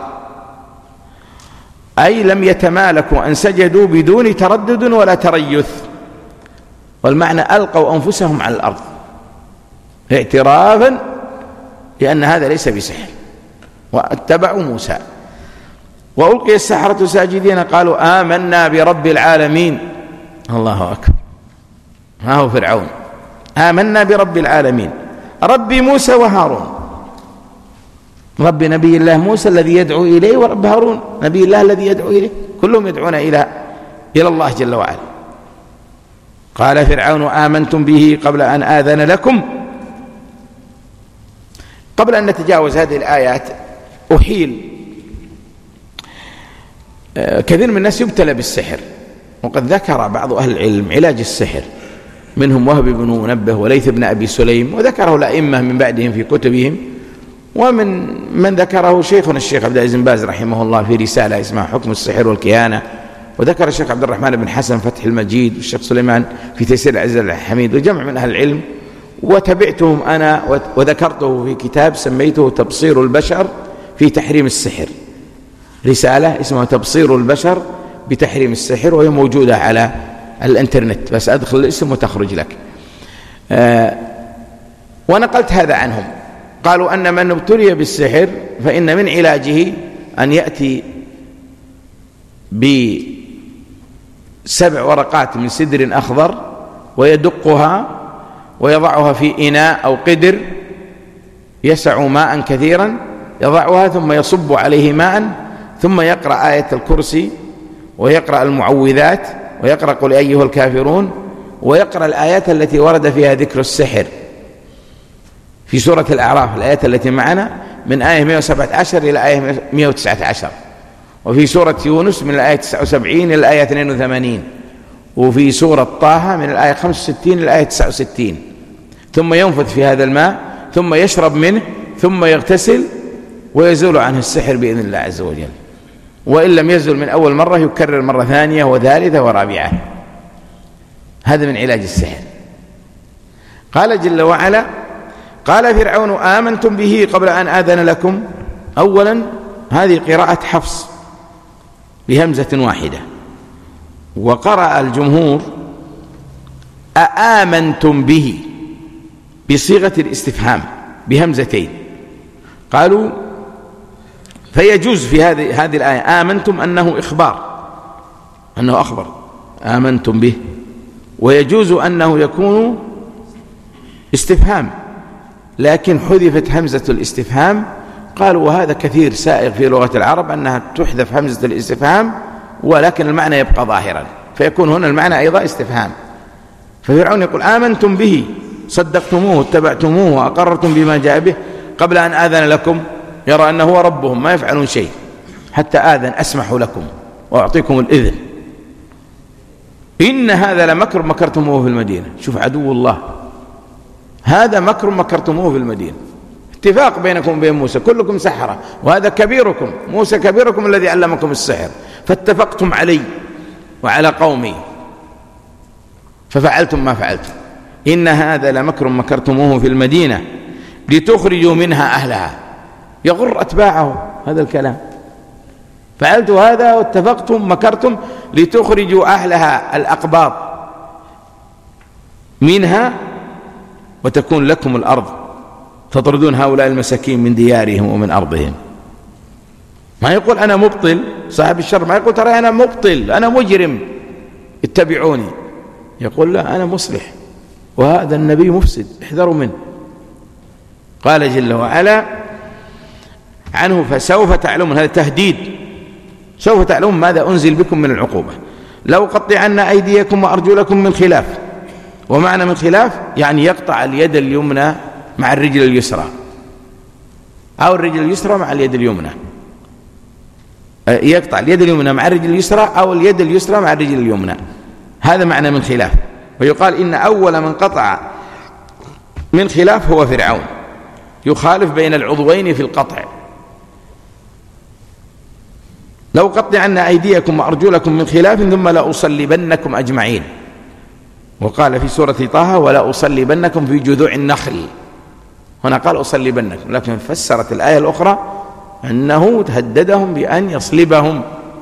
أي لم يتمالكوا أن سجدوا بدون تردد ولا تريث. والمعنى ألقوا أنفسهم على الأرض اعترافا لأن هذا ليس بسحر، واتبعوا موسى. وألقي السحرة ساجدين قالوا آمنا برب العالمين. الله أكبر. ما هو فرعون، آمنا برب العالمين، رب موسى وهارون، رب نبي الله موسى الذي يدعو إليه، ورب هارون نبي الله الذي يدعو إليه، كلهم يدعون إلى إلى الله جل وعلا. قال فرعون آمنتم به قبل أن آذن لكم. قبل أن نتجاوز هذه الآيات أحيل كثير من الناس يبتلى بالسحر، وقد ذكر بعض أهل العلم علاج السحر، منهم وهب بن منبه وليث بن أبي سليم، وذكره الأئمة من بعدهم في كتبهم، ومن من ذكره شيخنا الشيخ عبد العزيز بن باز رحمه الله في رسالة اسمها حكم السحر والكهانة، وذكر الشيخ عبد الرحمن بن حسن فتح المجيد والشيخ سليمان في تيسير العزيز الحميد وجمع من أهل العلم. وتبعتهم أنا وذكرته في كتاب سميته تبصير البشر في تحريم السحر، رسالة اسمها تبصير البشر بتحريم السحر، وهي موجودة على الانترنت، بس أدخل الاسم وتخرج لك. آه ونقلت هذا عنهم، قالوا أن من ابتلي بالسحر فإن من علاجه أن يأتي بسبع ورقات من سدر أخضر ويدقها ويضعها في إناء أو قدر يسع ماء كثيرا، يضعها ثم يصب عليه ماء ثم يقرأ آية الكرسي ويقرأ المعوذات ويقرأ قل أيها الكافرون ويقرأ الآيات التي ورد فيها ذكر السحر في سورة الأعراف، الآيات التي معنا من آية مئة وسبعة عشر إلى آية مئة وتسعة عشر، وفي سورة يونس من الآية تسعة وسبعين إلى الآية اثنين وثمانين، وفي سورة طه من الآية خمسة وستين إلى الآية تسعة وستين. ثم ينفث في هذا الماء ثم يشرب منه ثم يغتسل ويزول عنه السحر بإذن الله عز وجل، وإن لم يزل من أول مرة يكرر مرة ثانية وثالثة ورابعة. هذا من علاج السحر. قال جل وعلا: قال فرعون آمنتم به قبل أن آذن لكم. أولا هذه قراءة حفص بهمزة واحدة، وقرأ الجمهور أآمنتم به بصيغة الاستفهام بهمزتين. قالوا فيجوز في هذه هذه الآية آمنتم أنه إخبار، أنه أخبر آمنتم به، ويجوز أنه يكون استفهام، لكن حذفت همزة الاستفهام. قالوا وهذا كثير سائغ في لغة العرب أنها تحذف همزة الاستفهام ولكن المعنى يبقى ظاهرا، فيكون هنا المعنى أيضا استفهام. ففرعون يقول آمنتم به، صدقتموه اتبعتموه وأقررتم بما جاء به قبل أن آذن لكم، يرى أنه هو ربهم ما يفعلون شيء حتى آذن أسمح لكم وأعطيكم الإذن. إن هذا لمكر مكرتموه في المدينة. شوف عدو الله، هذا مكر مكرتموه في المدينة، اتفاق بينكم وبين موسى، كلكم سحرة وهذا كبيركم، موسى كبيركم الذي علمكم السحر، فاتفقتم علي وعلى قومي ففعلتم ما فعلتم. إن هذا لمكر مكرتموه في المدينة لتخرجوا منها أهلها. يغر أتباعه هذا الكلام، فعلت هذا واتفقتم مكرتم لتخرجوا أهلها الأقباط منها وتكون لكم الأرض، تطردون هؤلاء المساكين من ديارهم ومن أرضهم. ما يقول أنا مبطل، صاحب الشر ما يقول ترى أنا مبطل أنا مجرم اتبعوني، يقول لا أنا مصلح، وهذا النبي مفسد احذروا منه. قال جل وعلا عنه فسوف تعلمون، هذا تهديد، سوف تعلمون ماذا أنزل بكم من العقوبة. لو قطعن أيديكم وأرجلكم من خلاف، ومعنى من خلاف يعني يقطع اليد اليمنى مع الرجل اليسرى، أو الرجل اليسرى مع اليد اليمنى، يقطع اليد اليمنى مع الرجل اليسرى أو اليد اليسرى مع الرجل اليمنى، هذا معنى من خلاف. ويقال إن أول من قطع من خلاف هو فرعون، يخالف بين العضوين في القطع. لو قطعن أيديكم وأرجلكم من خلاف ثم لأصلبنكم أجمعين. وقال في سورة طه ولا أصلبنكم في جذوع النخل، هنا قال أصلبنكم، لكن فسرت الآية الأخرى أنه تهددهم بأن يصلبهم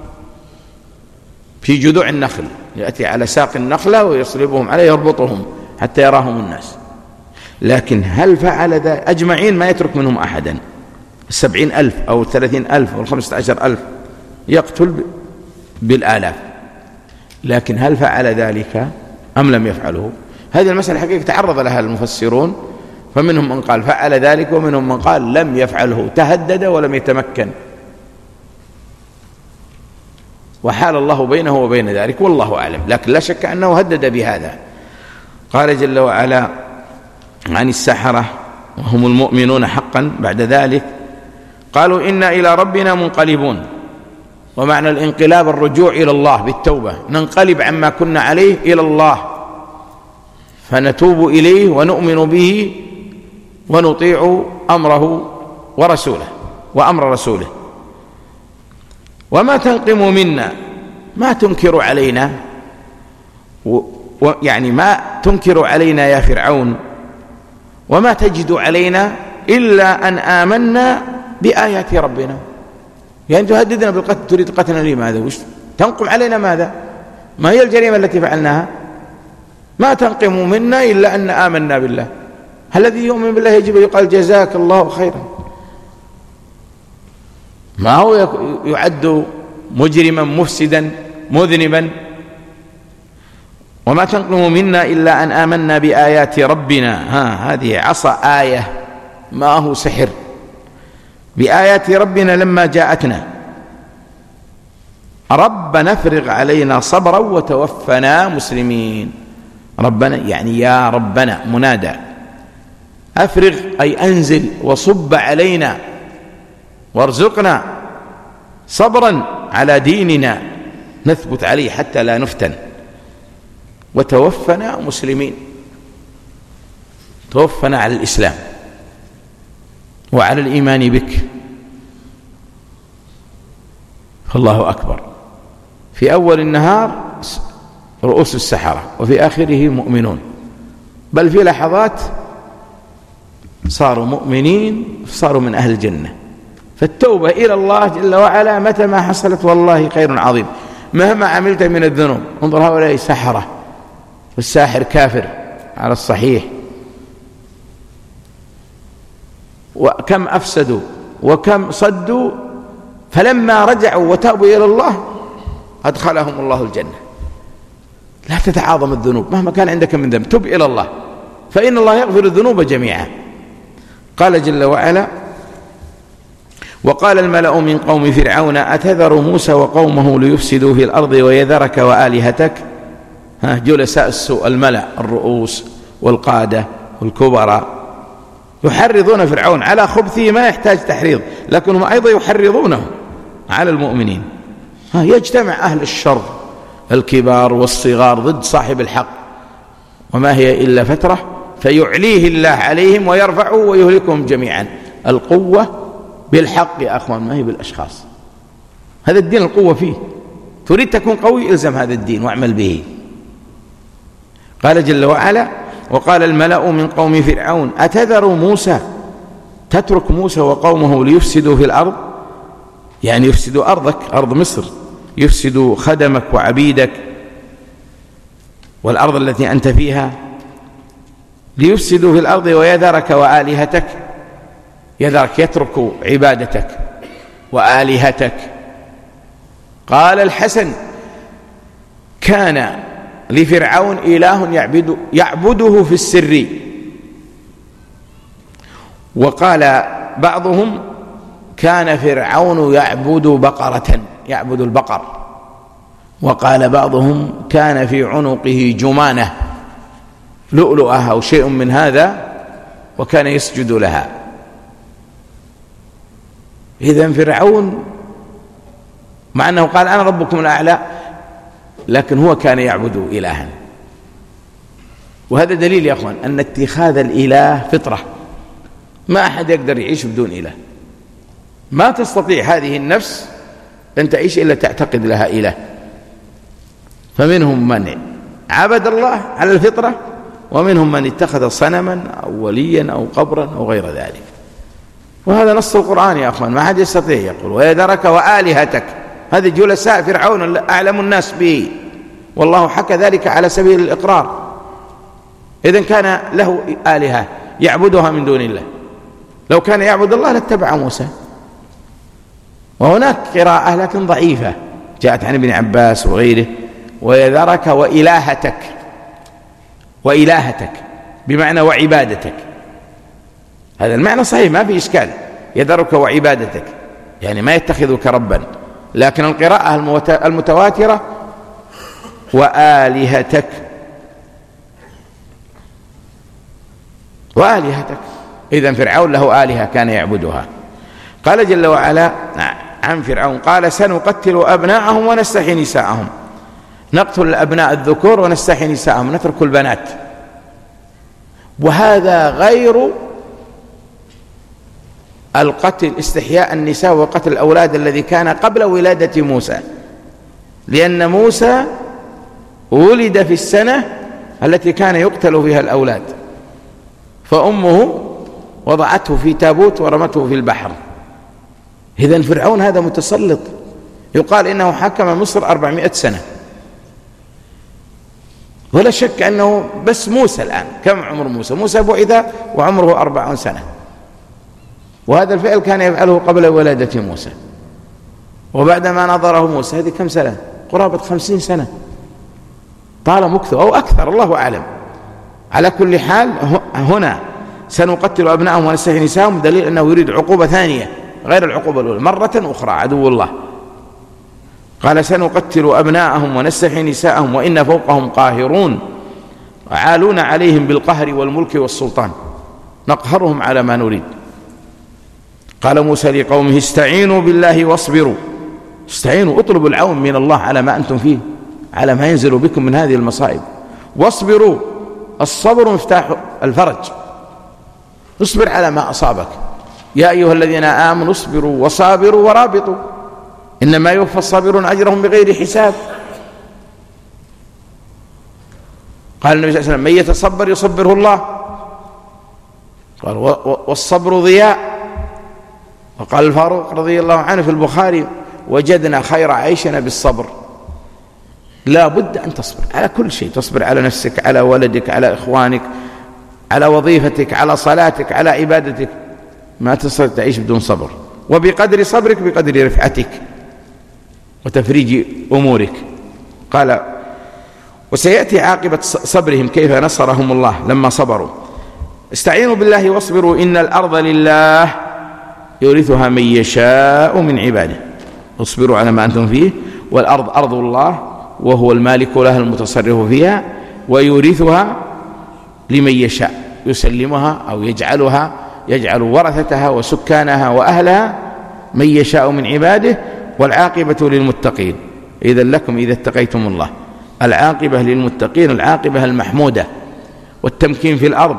في جذوع النخل، يأتي على ساق النخلة ويصلبهم عليه يربطهم حتى يراهم الناس. لكن هل فعل ذا أجمعين؟ ما يترك منهم أحدا، السبعين ألف أو الثلاثين ألف أو الخمسة عشر ألف يقتل بالآلاف. لكن هل فعل ذلك أم لم يفعله؟ هذه المسألة حقيقة تعرض لها المفسرون، فمنهم من قال فعل ذلك ومنهم من قال لم يفعله، تهدد ولم يتمكن، وحال الله بينه وبين ذلك والله أعلم، لكن لا شك أنه هدد بهذا. قال جل وعلا عن السحرة وهم المؤمنون حقا بعد ذلك قالوا إنا إلى ربنا منقلبون. ومعنى الانقلاب الرجوع إلى الله بالتوبة، ننقلب عما كنا عليه إلى الله فنتوب إليه ونؤمن به ونطيع أمره ورسوله وأمر رسوله. وما تنقم منا، ما تنكر علينا، يعني ما تنكر علينا يا فرعون وما تجد علينا إلا أن آمنا بآيات ربنا. يعني تهددنا بالقتل، تريد قتلنا لماذا؟ وش تنقم علينا ماذا؟ ما هي الجريمة التي فعلناها؟ ما تنقم منا إلا أن آمنا بالله. الذي يؤمن بالله يجب يقال جزاك الله خيرا، ما هو يعد مجرما مفسدا مذنبا. وما تنقم منا إلا أن آمنا بآيات ربنا، ها هذه عصا آية ما هو سحر، بآيات ربنا لما جاءتنا ربنا افرغ علينا صبرا وتوفنا مسلمين. ربنا يعني يا ربنا منادى، أفرغ أي أنزل وصب علينا وارزقنا صبرا على ديننا نثبت عليه حتى لا نفتن، وتوفنا مسلمين، توفنا على الإسلام وعلى الإيمان بك. الله أكبر. في أول النهار رؤوس السحرة وفي آخره مؤمنون، بل في لحظات صاروا مؤمنين صاروا من أهل الجنة. فالتوبة إلى الله جل وعلا متى ما حصلت والله خير عظيم مهما عملت من الذنوب. انظر هؤلاء سحرة، والساحر كافر على الصحيح، وكم أفسدوا وكم صدوا، فلما رجعوا وتابوا إلى الله أدخلهم الله الجنة. لا تتعاظم الذنوب مهما كان عندك من ذنب، تب إلى الله فإن الله يغفر الذنوب جميعا. قال جل وعلا: وقال الملأ من قوم فرعون أتذر موسى وقومه ليفسدوا في الأرض ويذرك وآلهتك. ها جلساء السوء الملأ الرؤوس والقادة والكبراء يحرضون فرعون على خبثه ما يحتاج تحريض، لكنهم أيضا يحرضونه على المؤمنين. ها يجتمع أهل الشر الكبار والصغار ضد صاحب الحق، وما هي إلا فترة فيعليه الله عليهم ويرفعه ويهلكهم جميعا. القوة بالحق يا أخوان، ما هي بالأشخاص. هذا الدين القوة فيه، تريد تكون قوي إلزم هذا الدين واعمل به. قال جل وعلا: وقال الملأ من قوم فرعون أتذر موسى، تترك موسى وقومه ليفسدوا في الأرض، يعني يفسدوا أرضك أرض مصر، يفسدوا خدمك وعبيدك والأرض التي أنت فيها، ليفسدوا في الأرض ويذرك وآلهتك. يذرك يترك عبادتك وآلهتك. قال الحسن: كان لفرعون إله يعبد يعبده في السر. وقال بعضهم: كان فرعون يعبد بقرة، يعبد البقر. وقال بعضهم: كان في عنقه جمانة لؤلؤة أو شيء من هذا وكان يسجد لها. إذن فرعون مع أنه قال أنا ربكم الأعلى، لكن هو كان يعبد إلها. وهذا دليل يا أخوان أن اتخاذ الإله فطرة، ما أحد يقدر يعيش بدون إله. ما تستطيع هذه النفس أن تعيش إلا تعتقد لها إله. فمنهم من عبد الله على الفطرة، ومنهم من اتخذ صنما أو وليا أو قبرا أو غير ذلك. وهذا نص القرآن يا أخوان، ما أحد يستطيع يقول ويذرك وآلهتك. هذه جلساء فرعون أعلم الناس به، والله حكى ذلك على سبيل الإقرار. إذن كان له آلهة يعبدها من دون الله، لو كان يعبد الله لاتبع موسى. وهناك قراءة لكن ضعيفة جاءت عن ابن عباس وغيره: ويذرك وإلهتك، وإلهتك بمعنى وعبادتك. هذا المعنى صحيح ما في إشكال، يذرك وعبادتك يعني ما يتخذك ربا. لكن القراءة المتواترة وآلهتك، وآلهتك. إذن فرعون له آلهة كان يعبدها. قال جل وعلا عن فرعون: قال سنقتل أبناءهم ونستحيي نساءهم. نقتل الأبناء الذكور ونستحيي نساءهم، نترك البنات. وهذا غير القتل استحياء النساء وقتل الأولاد الذي كان قبل ولادة موسى، لأن موسى ولد في السنة التي كان يقتل فيها الأولاد، فأمه وضعته في تابوت ورمته في البحر. إذن فرعون هذا متسلط، يقال إنه حكم مصر أربعمائة سنة، ولا شك أنه بس موسى الآن كم عمر موسى؟ موسى بعث وعمره أربعون سنة، وهذا الفعل كان يفعله قبل ولادة موسى. وبعدما نظره موسى هذه كم سنة؟ قرابة خمسين سنة، طال مكثه أو أكثر، الله أعلم. على كل حال هنا سنقتل أبناءهم ونستحيي نساءهم، دليل أنه يريد عقوبة ثانية غير العقوبة الأولى، مرة أخرى عدو الله. قال سنقتل أبناءهم ونستحيي نساءهم وإنا فوقهم قاهرون عالون عليهم بالقهر والملك والسلطان نقهرهم على ما نريد. قال موسى لقومه استعينوا بالله واصبروا، استعينوا، اطلبوا العون من الله على ما أنتم فيه، على ما ينزل بكم من هذه المصائب، واصبروا، الصبر مفتاح الفرج، اصبر على ما أصابك. يا أيها الذين آمنوا اصبروا وصابروا ورابطوا إنما يوفى الصابرون أجرهم بغير حساب. قال النبي صلى الله عليه وسلم من يتصبر يصبره الله، قال والصبر ضياء. وقال الفاروق رضي الله عنه في البخاري وجدنا خير عيشنا بالصبر. لا بد أن تصبر على كل شيء، تصبر على نفسك، على ولدك، على إخوانك، على وظيفتك، على صلاتك، على عبادتك، ما تستطيع تعيش بدون صبر. وبقدر صبرك بقدر رفعتك وتفريج أمورك. قال وسيأتي عاقبة صبرهم كيف نصرهم الله لما صبروا. استعينوا بالله واصبروا إن الأرض لله يورثها من يشاء من عباده. اصبروا على ما أنتم فيه، والأرض أرض الله وهو المالك لها المتصرف فيها، ويورثها لمن يشاء، يسلمها أو يجعلها يجعل ورثتها وسكانها وأهلها من يشاء من عباده، والعاقبة للمتقين. إذن لكم إذا اتقيتم الله، العاقبة للمتقين، العاقبة المحمودة، والتمكين في الأرض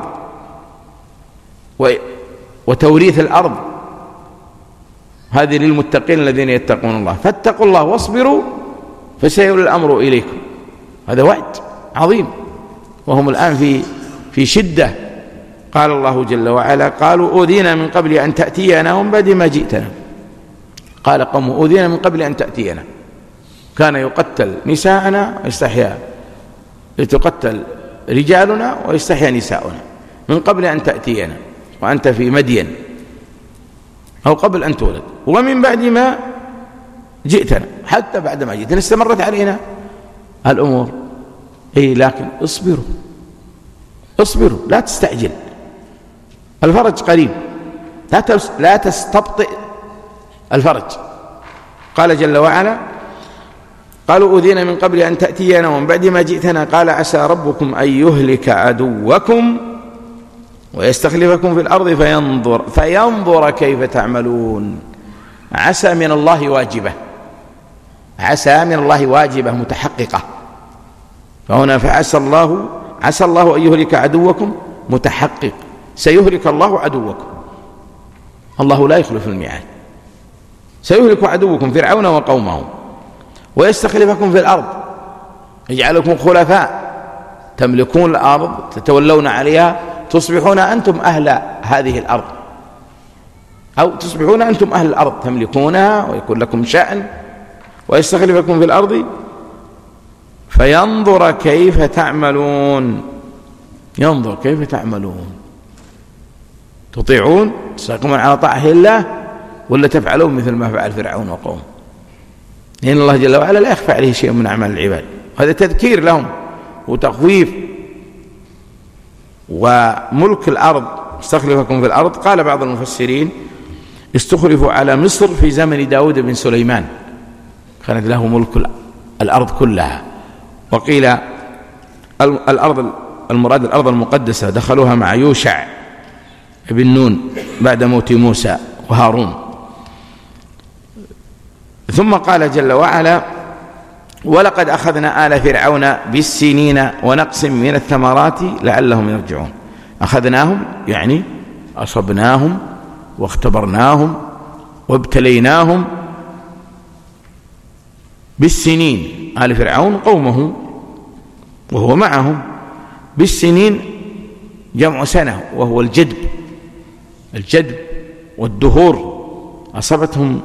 وتوريث الأرض، هذه للمتقين الذين يتقون الله. فاتقوا الله واصبروا فسيؤول الأمر إليكم. هذا وعد عظيم، وهم الآن في في شدة. قال الله جل وعلا قالوا أوذينا من قبل أن تأتينا ومن بعد ما جئتنا. قال قوم أوذينا من قبل أن تأتينا، كان يقتل نساءنا ويستحيا، يتقتل رجالنا ويستحيا نساؤنا من قبل أن تأتينا وأنت في مدين، أو قبل أن تولد، ومن بعد ما جئتنا، حتى بعد ما جئتنا استمرت علينا الأمور. إيه لكن اصبروا اصبروا، لا تستعجل، الفرج قريب، لا تستبطئ الفرج. قال جل وعلا قالوا أوذينا من قبل أن تأتينا ومن بعد ما جئتنا قال عسى ربكم أن يهلك عدوكم ويستخلفكم في الأرض فينظر, فينظر كيف تعملون. عسى من الله واجبة، عسى من الله واجبة متحققة. فهنا فعسى الله، عسى الله أن يهلك عدوكم متحقق، سيهلك الله عدوكم، الله لا يخلف الميعاد. سيهلك عدوكم فرعون وقومه ويستخلفكم في الأرض، يجعلكم خلفاء، تملكون الأرض، تتولون عليها، تصبحون أنتم أهل هذه الأرض، أو تصبحون أنتم أهل الأرض، تملكونها ويكون لكم شأن. ويستخلفكم في الأرض فينظر كيف تعملون، ينظر كيف تعملون، تطيعون تستقيمون على طاعة الله ولا تفعلون مثل ما فعل فرعون وقومه. لأن الله جل وعلا لا يخفى عليه شيء من أعمال العباد، هذا تذكير لهم وتخويف. وملك الأرض، استخلفكم في الأرض، قال بعض المفسرين استخلفوا على مصر في زمن داود بن سليمان، كانت له ملك الأرض كلها. وقيل الأرض المراد الأرض المقدسة، دخلوها مع يوشع بن نون بعد موت موسى وهارون. ثم قال جل وعلا ولقد أخذنا آل فرعون بالسنين ونقص من الثمرات لعلهم يرجعون. أخذناهم يعني أصبناهم واختبرناهم وابتليناهم بالسنين، آل فرعون قومه وهو معهم، بالسنين جمع سنة وهو الجدب، الجدب والدهور. أصابتهم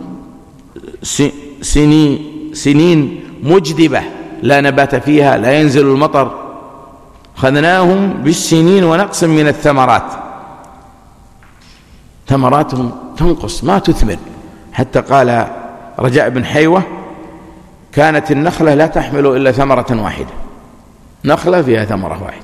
سنين سنين مجدبة لا نبات فيها، لا ينزل المطر. خذناهم بالسنين ونقص من الثمرات، ثمراتهم تنقص ما تثمر. حتى قال رجاء بن حيوة كانت النخلة لا تحمل إلا ثمرة واحدة، نخلة فيها ثمرة واحدة.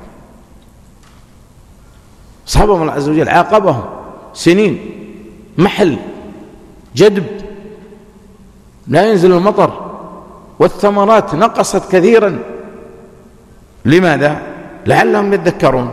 أصحابهم الله عز وجل عاقبهم سنين محل جدب، لا ينزل المطر، والثمرات نقصت كثيرا. لماذا؟ لعلهم يتذكرون،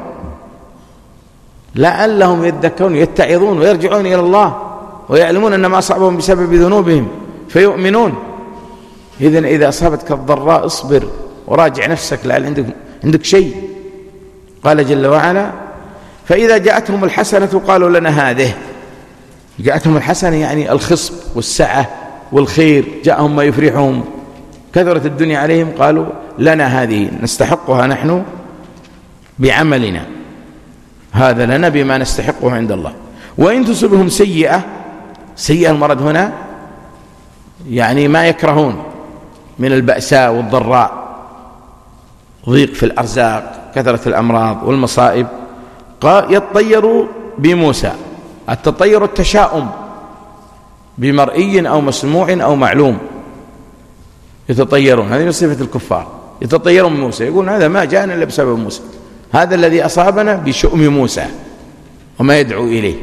لعلهم يتذكرون يتعظون ويرجعون إلى الله ويعلمون أن ما أصابهم بسبب ذنوبهم فيؤمنون. إذن إذا أصابتك الضراء اصبر وراجع نفسك لعل عندك, عندك شيء. قال جل وعلا: فإذا جاءتهم الحسنة قالوا لنا هذه. جاءتهم الحسنة يعني الخصب والسعة والخير، جاءهم ما يفرحهم، كثرت الدنيا عليهم، قالوا لنا هذه نستحقها نحن بعملنا، هذا لنا بما نستحقه عند الله. وإن تصبهم سيئة، سيئة المرض هنا يعني ما يكرهون من البأساء والضراء، ضيق في الأرزاق، كثرة الأمراض والمصائب، قال يتطيروا بموسى. التطير التشاؤم بمرئي أو مسموع أو معلوم، يتطيرون، هذه من صفة الكفار، يتطيرون بموسى، يقولون هذا ما جاءنا إلا بسبب موسى، هذا الذي أصابنا بشؤم موسى وما يدعو إليه.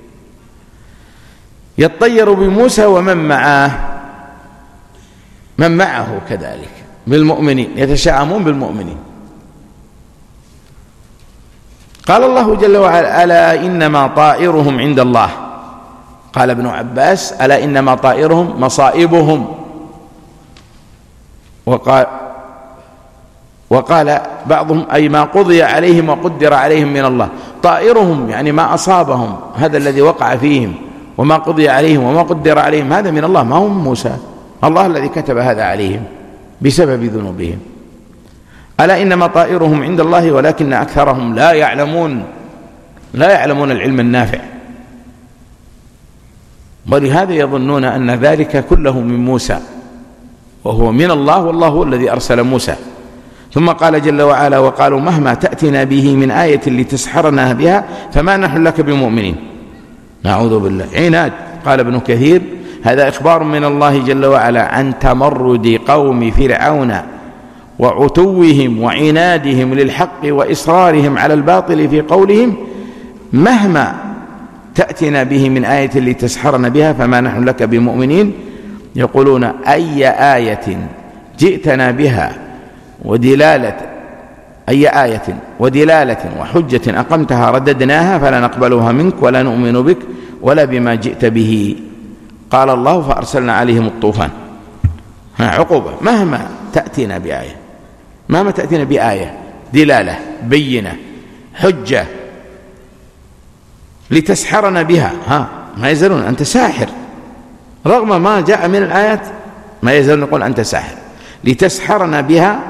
يتطير بموسى ومن معه، من معه كذلك بالمؤمنين، يتشاءمون بالمؤمنين. قال الله جل وعلا: ألا إنما طائرهم عند الله. قال ابن عباس: ألا إنما طائرهم مصائبهم. وقال, وقال بعضهم: أي ما قضي عليهم وقدر عليهم من الله. طائرهم يعني ما أصابهم، هذا الذي وقع فيهم، وما قضي عليهم وما قدر عليهم هذا من الله، ما هم موسى، الله الذي كتب هذا عليهم بسبب ذنوبهم. ألا إنما طائرهم عند الله ولكن أكثرهم لا يعلمون، لا يعلمون العلم النافع، ولهذا يظنون أن ذلك كله من موسى وهو من الله، والله هو الذي أرسل موسى. ثم قال جل وعلا: وقالوا مهما تأتنا به من آية لتسحرنا بها فما نحن لك بمؤمنين. نعوذ بالله، عناد. قال ابن كثير: هذا إخبار من الله جل وعلا عن تمرد قوم فرعون وعتوهم وعنادهم للحق وإصرارهم على الباطل في قولهم مهما تأتنا به من آية لتسحرنا بها فما نحن لك بمؤمنين. يقولون: أي آية جئتنا بها ودلالة أي آية ودلالة وحجة أقمتها رددناها فلا نقبلها منك ولا نؤمن بك ولا بما جئت به. قال الله: فأرسلنا عليهم الطوفان. عقوبة، مهما تأتينا بآية، مهما تأتينا بآية، دلالة، بينة، حجة لتسحرنا بها، ها ما يزالون أنت ساحر، رغم ما جاء من الآيات ما يزالون يقول أنت ساحر، لتسحرنا بها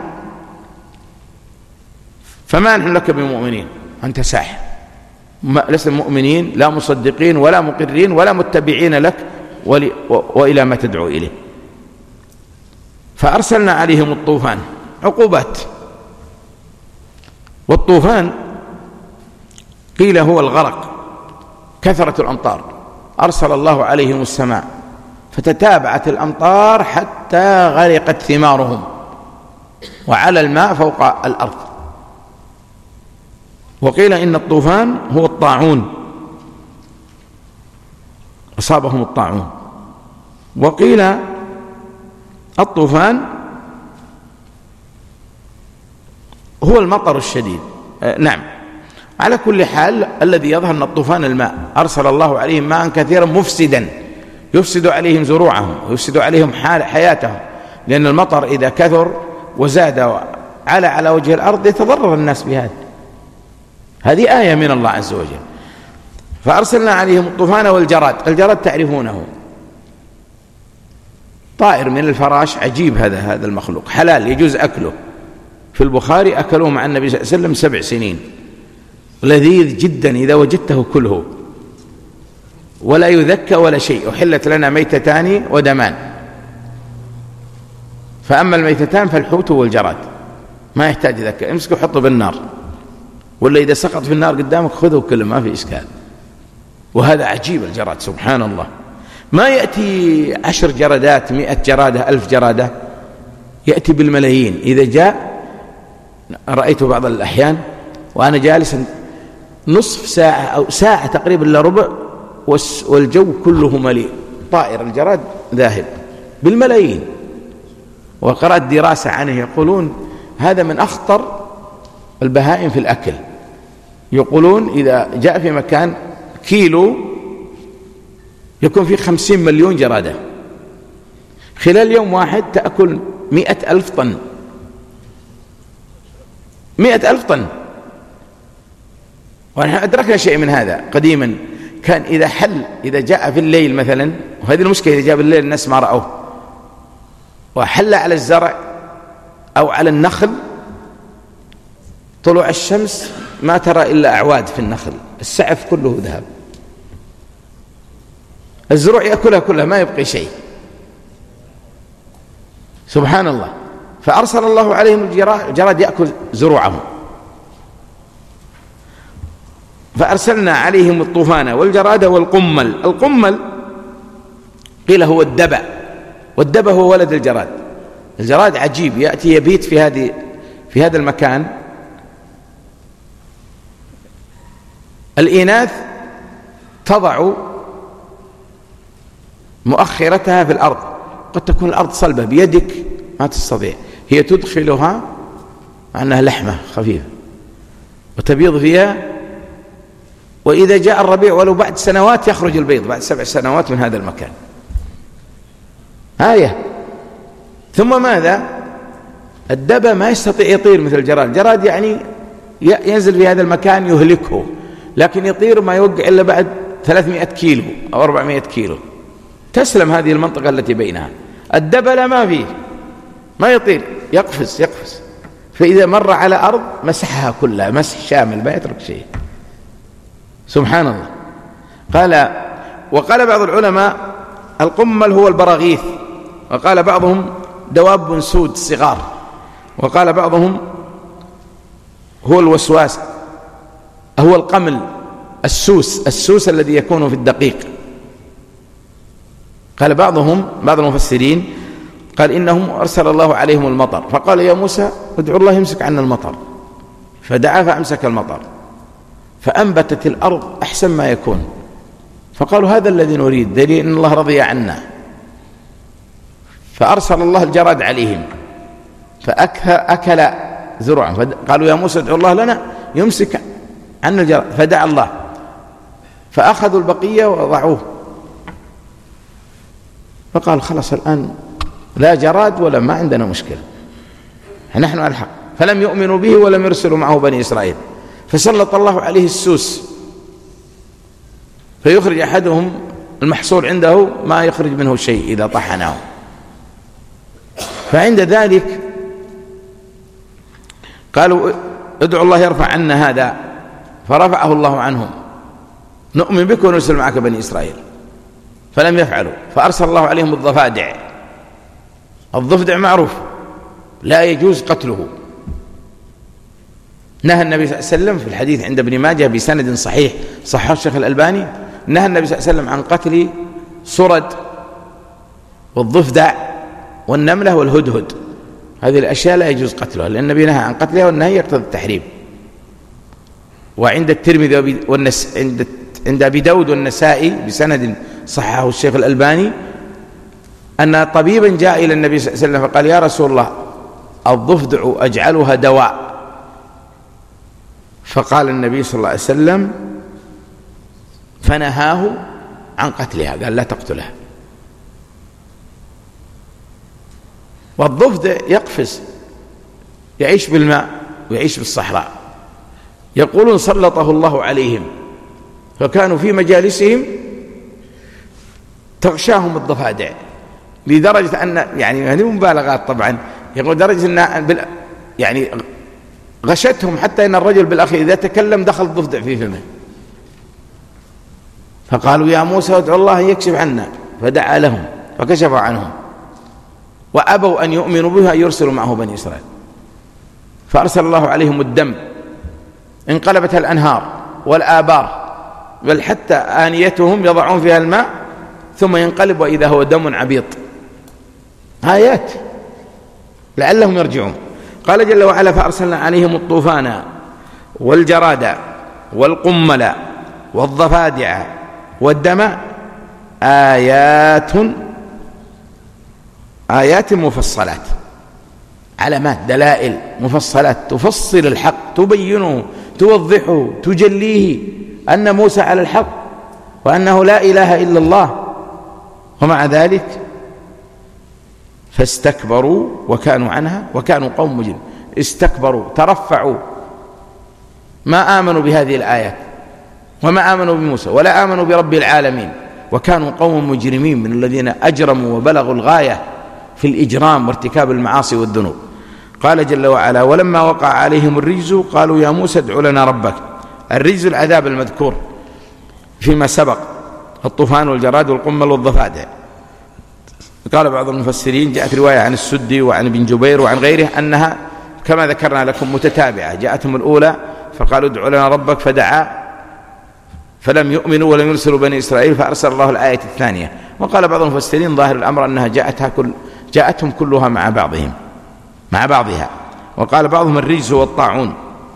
فما نحن لك بمؤمنين، أنت ساحر، لسنا مؤمنين لا مصدقين ولا مقرين ولا متبعين لك وإلى ما تدعو إليه. فأرسلنا عليهم الطوفان، عقوبات. والطوفان قيل هو الغرق، كثرة الأمطار، أرسل الله عليهم السماء فتتابعت الأمطار حتى غرقت ثمارهم وعلى الماء فوق الأرض. وقيل إن الطوفان هو الطاعون، أصابهم الطاعون. وقيل الطوفان هو المطر الشديد. آه نعم، على كل حال الذي يظهر أن الطوفان الماء، أرسل الله عليهم ماء كثيرا مفسدا يفسد عليهم زروعهم ويفسد عليهم حال حياتهم، لأن المطر إذا كثر وزاد على على وجه الأرض يتضرر الناس بهذا. هذه آية من الله عز وجل. فأرسلنا عليهم الطوفان والجراد. الجراد تعرفونه، طائر من الفراش عجيب، هذا هذا المخلوق حلال يجوز أكله. في البخاري أكلوه مع النبي صلى الله عليه وسلم سبع سنين، لذيذ جدا، إذا وجدته كله ولا يذكى ولا شيء. أحلت لنا ميتتان ودمان، فأما الميتتان فالحوت والجراد، ما يحتاج ذكى، امسكه وحطه بالنار، ولا إذا سقط في النار قدامك خذه كله، ما في إشكال. وهذا عجيب الجراد، سبحان الله، ما يأتي عشر جرادات، مئة جرادة، ألف جرادة، يأتي بالملايين. إذا جاء رأيت بعض الأحيان وأنا جالس نصف ساعة أو ساعة تقريبا إلا ربع والجو كله مليء، طائر الجراد ذاهب بالملايين، وقرأت دراسة عنه يقولون هذا من أخطر البهائم في الأكل. يقولون إذا جاء في مكان كيلو يكون فيه خمسين مليون جرادة، خلال يوم واحد تأكل مئة ألف طن، مئة ألف طن. ونحن أدركنا شيء من هذا قديما، كان إذا حل إذا جاء في الليل مثلا، وهذه المشكلة إذا جاء بالليل الناس ما رأوه، وحل على الزرع أو على النخل، طلوع الشمس ما ترى إلا أعواد في النخل، السعف كله ذهب، الزروع يأكلها كلها ما يبقي شيء، سبحان الله. فأرسل الله عليهم الجراد يأكل زروعهم، فأرسلنا عليهم الطوفان والجراد والقمل. القمل قيل هو الدبع، والدبع هو ولد الجراد. الجراد عجيب، يأتي يبيت في هذه في هذا المكان. الإناث تضع مؤخرتها في الأرض، قد تكون الأرض صلبة بيدك ما تستطيع، هي تدخلها مع أنها لحمة خفيفة وتبيض فيها، وإذا جاء الربيع ولو بعد سنوات يخرج البيض، بعد سبع سنوات من هذا المكان. آية. ثم ماذا؟ الدبة ما يستطيع يطير مثل الجراد. الجراد يعني ينزل في هذا المكان يهلكه، لكن يطير ما يوقع إلا بعد ثلاثمائة كيلو أو أربعمائة كيلو، تسلم هذه المنطقة التي بينها. الدبة لا، ما فيه، ما يطير، يقفز يقفز، فإذا مر على أرض مسحها كلها مسح شامل ما يترك شيء، سبحان الله. قال وقال بعض العلماء القمل هو البراغيث، وقال بعضهم دواب سود صغار، وقال بعضهم هو الوسواس، هو القمل السوس السوس الذي يكون في الدقيق. قال بعضهم بعض المفسرين قال إنهم أرسل الله عليهم المطر، فقال يا موسى ادعو الله يمسك عنا المطر، فدعا فأمسك المطر، فأنبتت الأرض أحسن ما يكون. فقالوا هذا الذي نريد، دليل أن الله رضي عنا. فأرسل الله الجراد عليهم فأكل زرعا، فقالوا يا موسى ادعو الله لنا يمسك عنا الجراد، فدعا الله فأخذوا البقية وضعوه، فقال خلص الآن لا جراد ولا ما عندنا مشكلة، نحن على الحق. فلم يؤمنوا به ولم يرسلوا معه بني إسرائيل، فسلط الله عليه السوس، فيخرج أحدهم المحصول عنده ما يخرج منه شيء إذا طحنه. فعند ذلك قالوا ادعوا الله يرفع عنا هذا، فرفعه الله عنهم، نؤمن بك ونرسل معك بني إسرائيل، فلم يفعلوا. فأرسل الله عليهم الضفادع. الضفدع معروف لا يجوز قتله، نهى النبي صلى الله عليه وسلم في الحديث عند ابن ماجه بسند صحيح صححه الشيخ الألباني، نهى النبي صلى الله عليه وسلم عن قتل صرد والضفدع والنملة والهدهد، هذه الأشياء لا يجوز قتلها، لأن النبي نهى عن قتلها، والنهي يقتضي التحريم. وعند الترمذي والنس... عند عند أبي داود والنسائي بسند صححه الشيخ الألباني أن طبيبا جاء إلى النبي صلى الله عليه وسلم فقال يا رسول الله الضفدع أجعلها دواء، فقال النبي صلى الله عليه وسلم فنهاه عن قتلها، قال لا تقتلها. والضفدع يقفز، يعيش بالماء ويعيش بالصحراء. يقولون سلطه الله عليهم، فكانوا في مجالسهم تغشاهم الضفادع، لدرجة أن يعني هذه مبالغات طبعا، يقول درجة أن يعني غشتهم حتى أن الرجل بالأخير إذا تكلم دخل الضفدع في فمه. فقالوا يا موسى ادعو الله يكشف عنا، فدعا لهم فكشف عنهم، وأبوا أن يؤمنوا به أن يرسلوا معه بني إسرائيل. فأرسل الله عليهم الدم، انقلبت الأنهار والآبار، بل حتى آنيتهم يضعون فيها الماء ثم ينقلب وإذا هو دم عبيط. آيات لعلهم يرجعون. قال جل وعلا فأرسلنا عليهم الطوفان والجراد والقمل والضفادع والدم آيات آيات مفصلات. علامات دلائل مفصلات تفصل الحق، تبينه، توضحه، تجليه أن موسى على الحق وأنه لا إله إلا الله. ومع ذلك فاستكبروا وكانوا عنها وكانوا قوم مجرمين. استكبروا، ترفعوا، ما آمنوا بهذه الآيات وما آمنوا بموسى ولا آمنوا برب العالمين، وكانوا قوم مجرمين من الذين أجرموا وبلغوا الغاية في الإجرام وارتكاب المعاصي والذنوب. قال جل وعلا: ولما وقع عليهم الرجز قالوا يا موسى ادع لنا ربك. الرجز العذاب المذكور فيما سبق، الطوفان والجراد والقمل والضفادع. قال بعض المفسرين، جاءت رواية عن السدي وعن ابن جبير وعن غيره أنها كما ذكرنا لكم متتابعة، جاءتهم الأولى فقالوا ادع لنا ربك فدعا فلم يؤمنوا ولم يرسلوا بني إسرائيل فأرسل الله الآية الثانية. وقال بعض المفسرين ظاهر الأمر أنها جاءتها كل جاءتهم كلها مع بعضهم مع بعضها. وقال بعضهم الرجز والطاعون.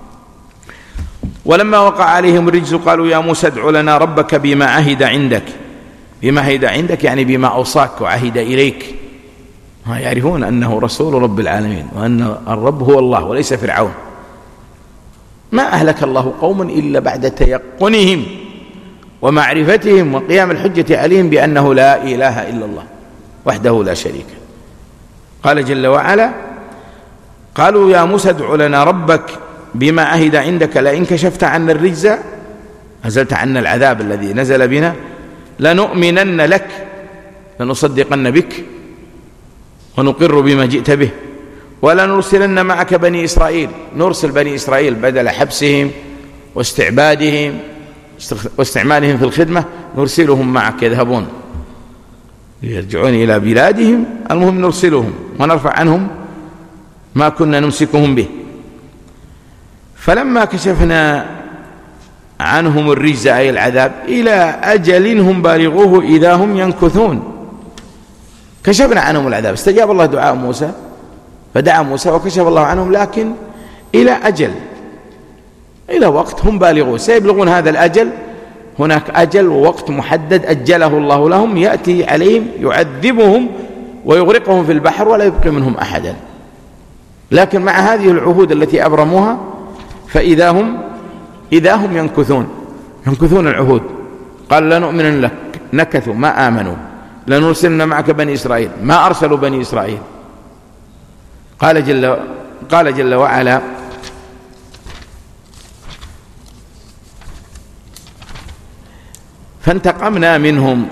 ولما وقع عليهم الرجز قالوا يا موسى ادع لنا ربك بما عهد عندك. بما عهد عندك يعني بما أوصاك وعهد إليك. يعرفون أنه رسول رب العالمين وأن الرب هو الله وليس فرعون. ما أهلك الله قوما إلا بعد تيقنهم ومعرفتهم وقيام الحجة عليهم بأنه لا إله إلا الله وحده لا شريك. قال جل وعلا: قالوا يا موسى ادع لنا ربك بما عهد عندك لئن كشفت عنا الرجز، أزلت عنا العذاب الذي نزل بنا، لنؤمنن لك، لنصدقن بك ونقر بما جئت به، ولنرسلن معك بني إسرائيل. نرسل بني إسرائيل بدل حبسهم واستعبادهم واستعمالهم في الخدمة، نرسلهم معك يذهبون يرجعون إلى بلادهم، المهم نرسلهم ونرفع عنهم ما كنا نمسكهم به. فلما كشفنا عنهم الرجز أي العذاب إلى أجل هم بالغوه إذا هم ينكثون. كشفنا عنهم العذاب، استجاب الله دعاء موسى فدعا موسى وكشف الله عنهم، لكن إلى أجل، إلى وقت هم بالغوه، سيبلغون هذا الأجل. هناك أجل ووقت محدد أجله الله لهم، يأتي عليهم يعذبهم ويغرقهم في البحر ولا يبقي منهم أحدا. لكن مع هذه العهود التي أبرموها فإذا هم إذا هم ينكثون ينكثون العهود. قال لا نؤمن لك، نكثوا ما آمنوا. لنرسلن معك بني إسرائيل، ما أرسلوا بني إسرائيل. قال جل قال جل وعلا: فانتقمنا منهم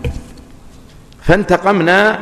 فانتقمنا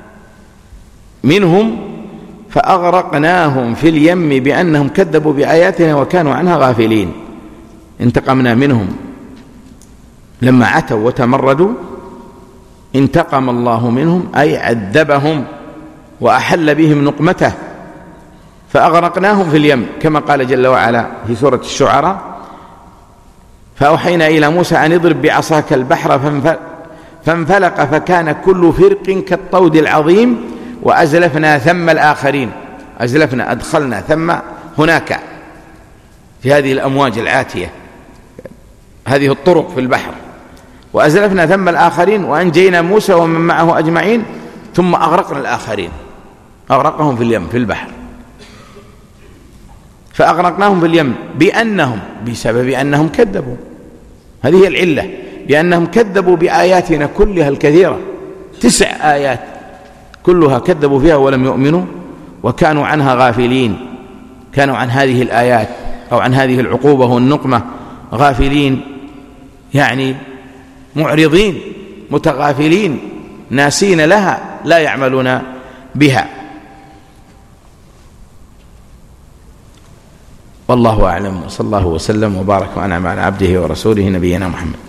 منهم فأغرقناهم في اليم بأنهم كذبوا بآياتنا وكانوا عنها غافلين. انتقمنا منهم لما عتوا وتمردوا، انتقم الله منهم أي عذبهم وأحل بهم نقمته، فأغرقناهم في اليم كما قال جل وعلا في سورة الشعراء: فأوحينا إلى موسى أن اضرب بعصاك البحر فانفلق فكان كل فرق كالطود العظيم وأزلفنا ثم الآخرين. أزلفنا أدخلنا ثم هناك في هذه الأمواج العاتية، هذه الطرق في البحر، وأزلفنا ثم الآخرين وأنجينا موسى ومن معه أجمعين ثم أغرقنا الآخرين، أغرقهم في اليم في البحر. فأغرقناهم في اليم بأنهم بسبب أنهم كذبوا، هذه هي العلة، بأنهم كذبوا بآياتنا كلها الكثيرة، تسع آيات كلها كذبوا فيها ولم يؤمنوا وكانوا عنها غافلين. كانوا عن هذه الآيات أو عن هذه العقوبة والنقمة غافلين، يعني معرضين متغافلين ناسين لها لا يعملون بها. والله أعلم، وصلى الله وسلم وبارك وأنعم على عبده ورسوله نبينا محمد.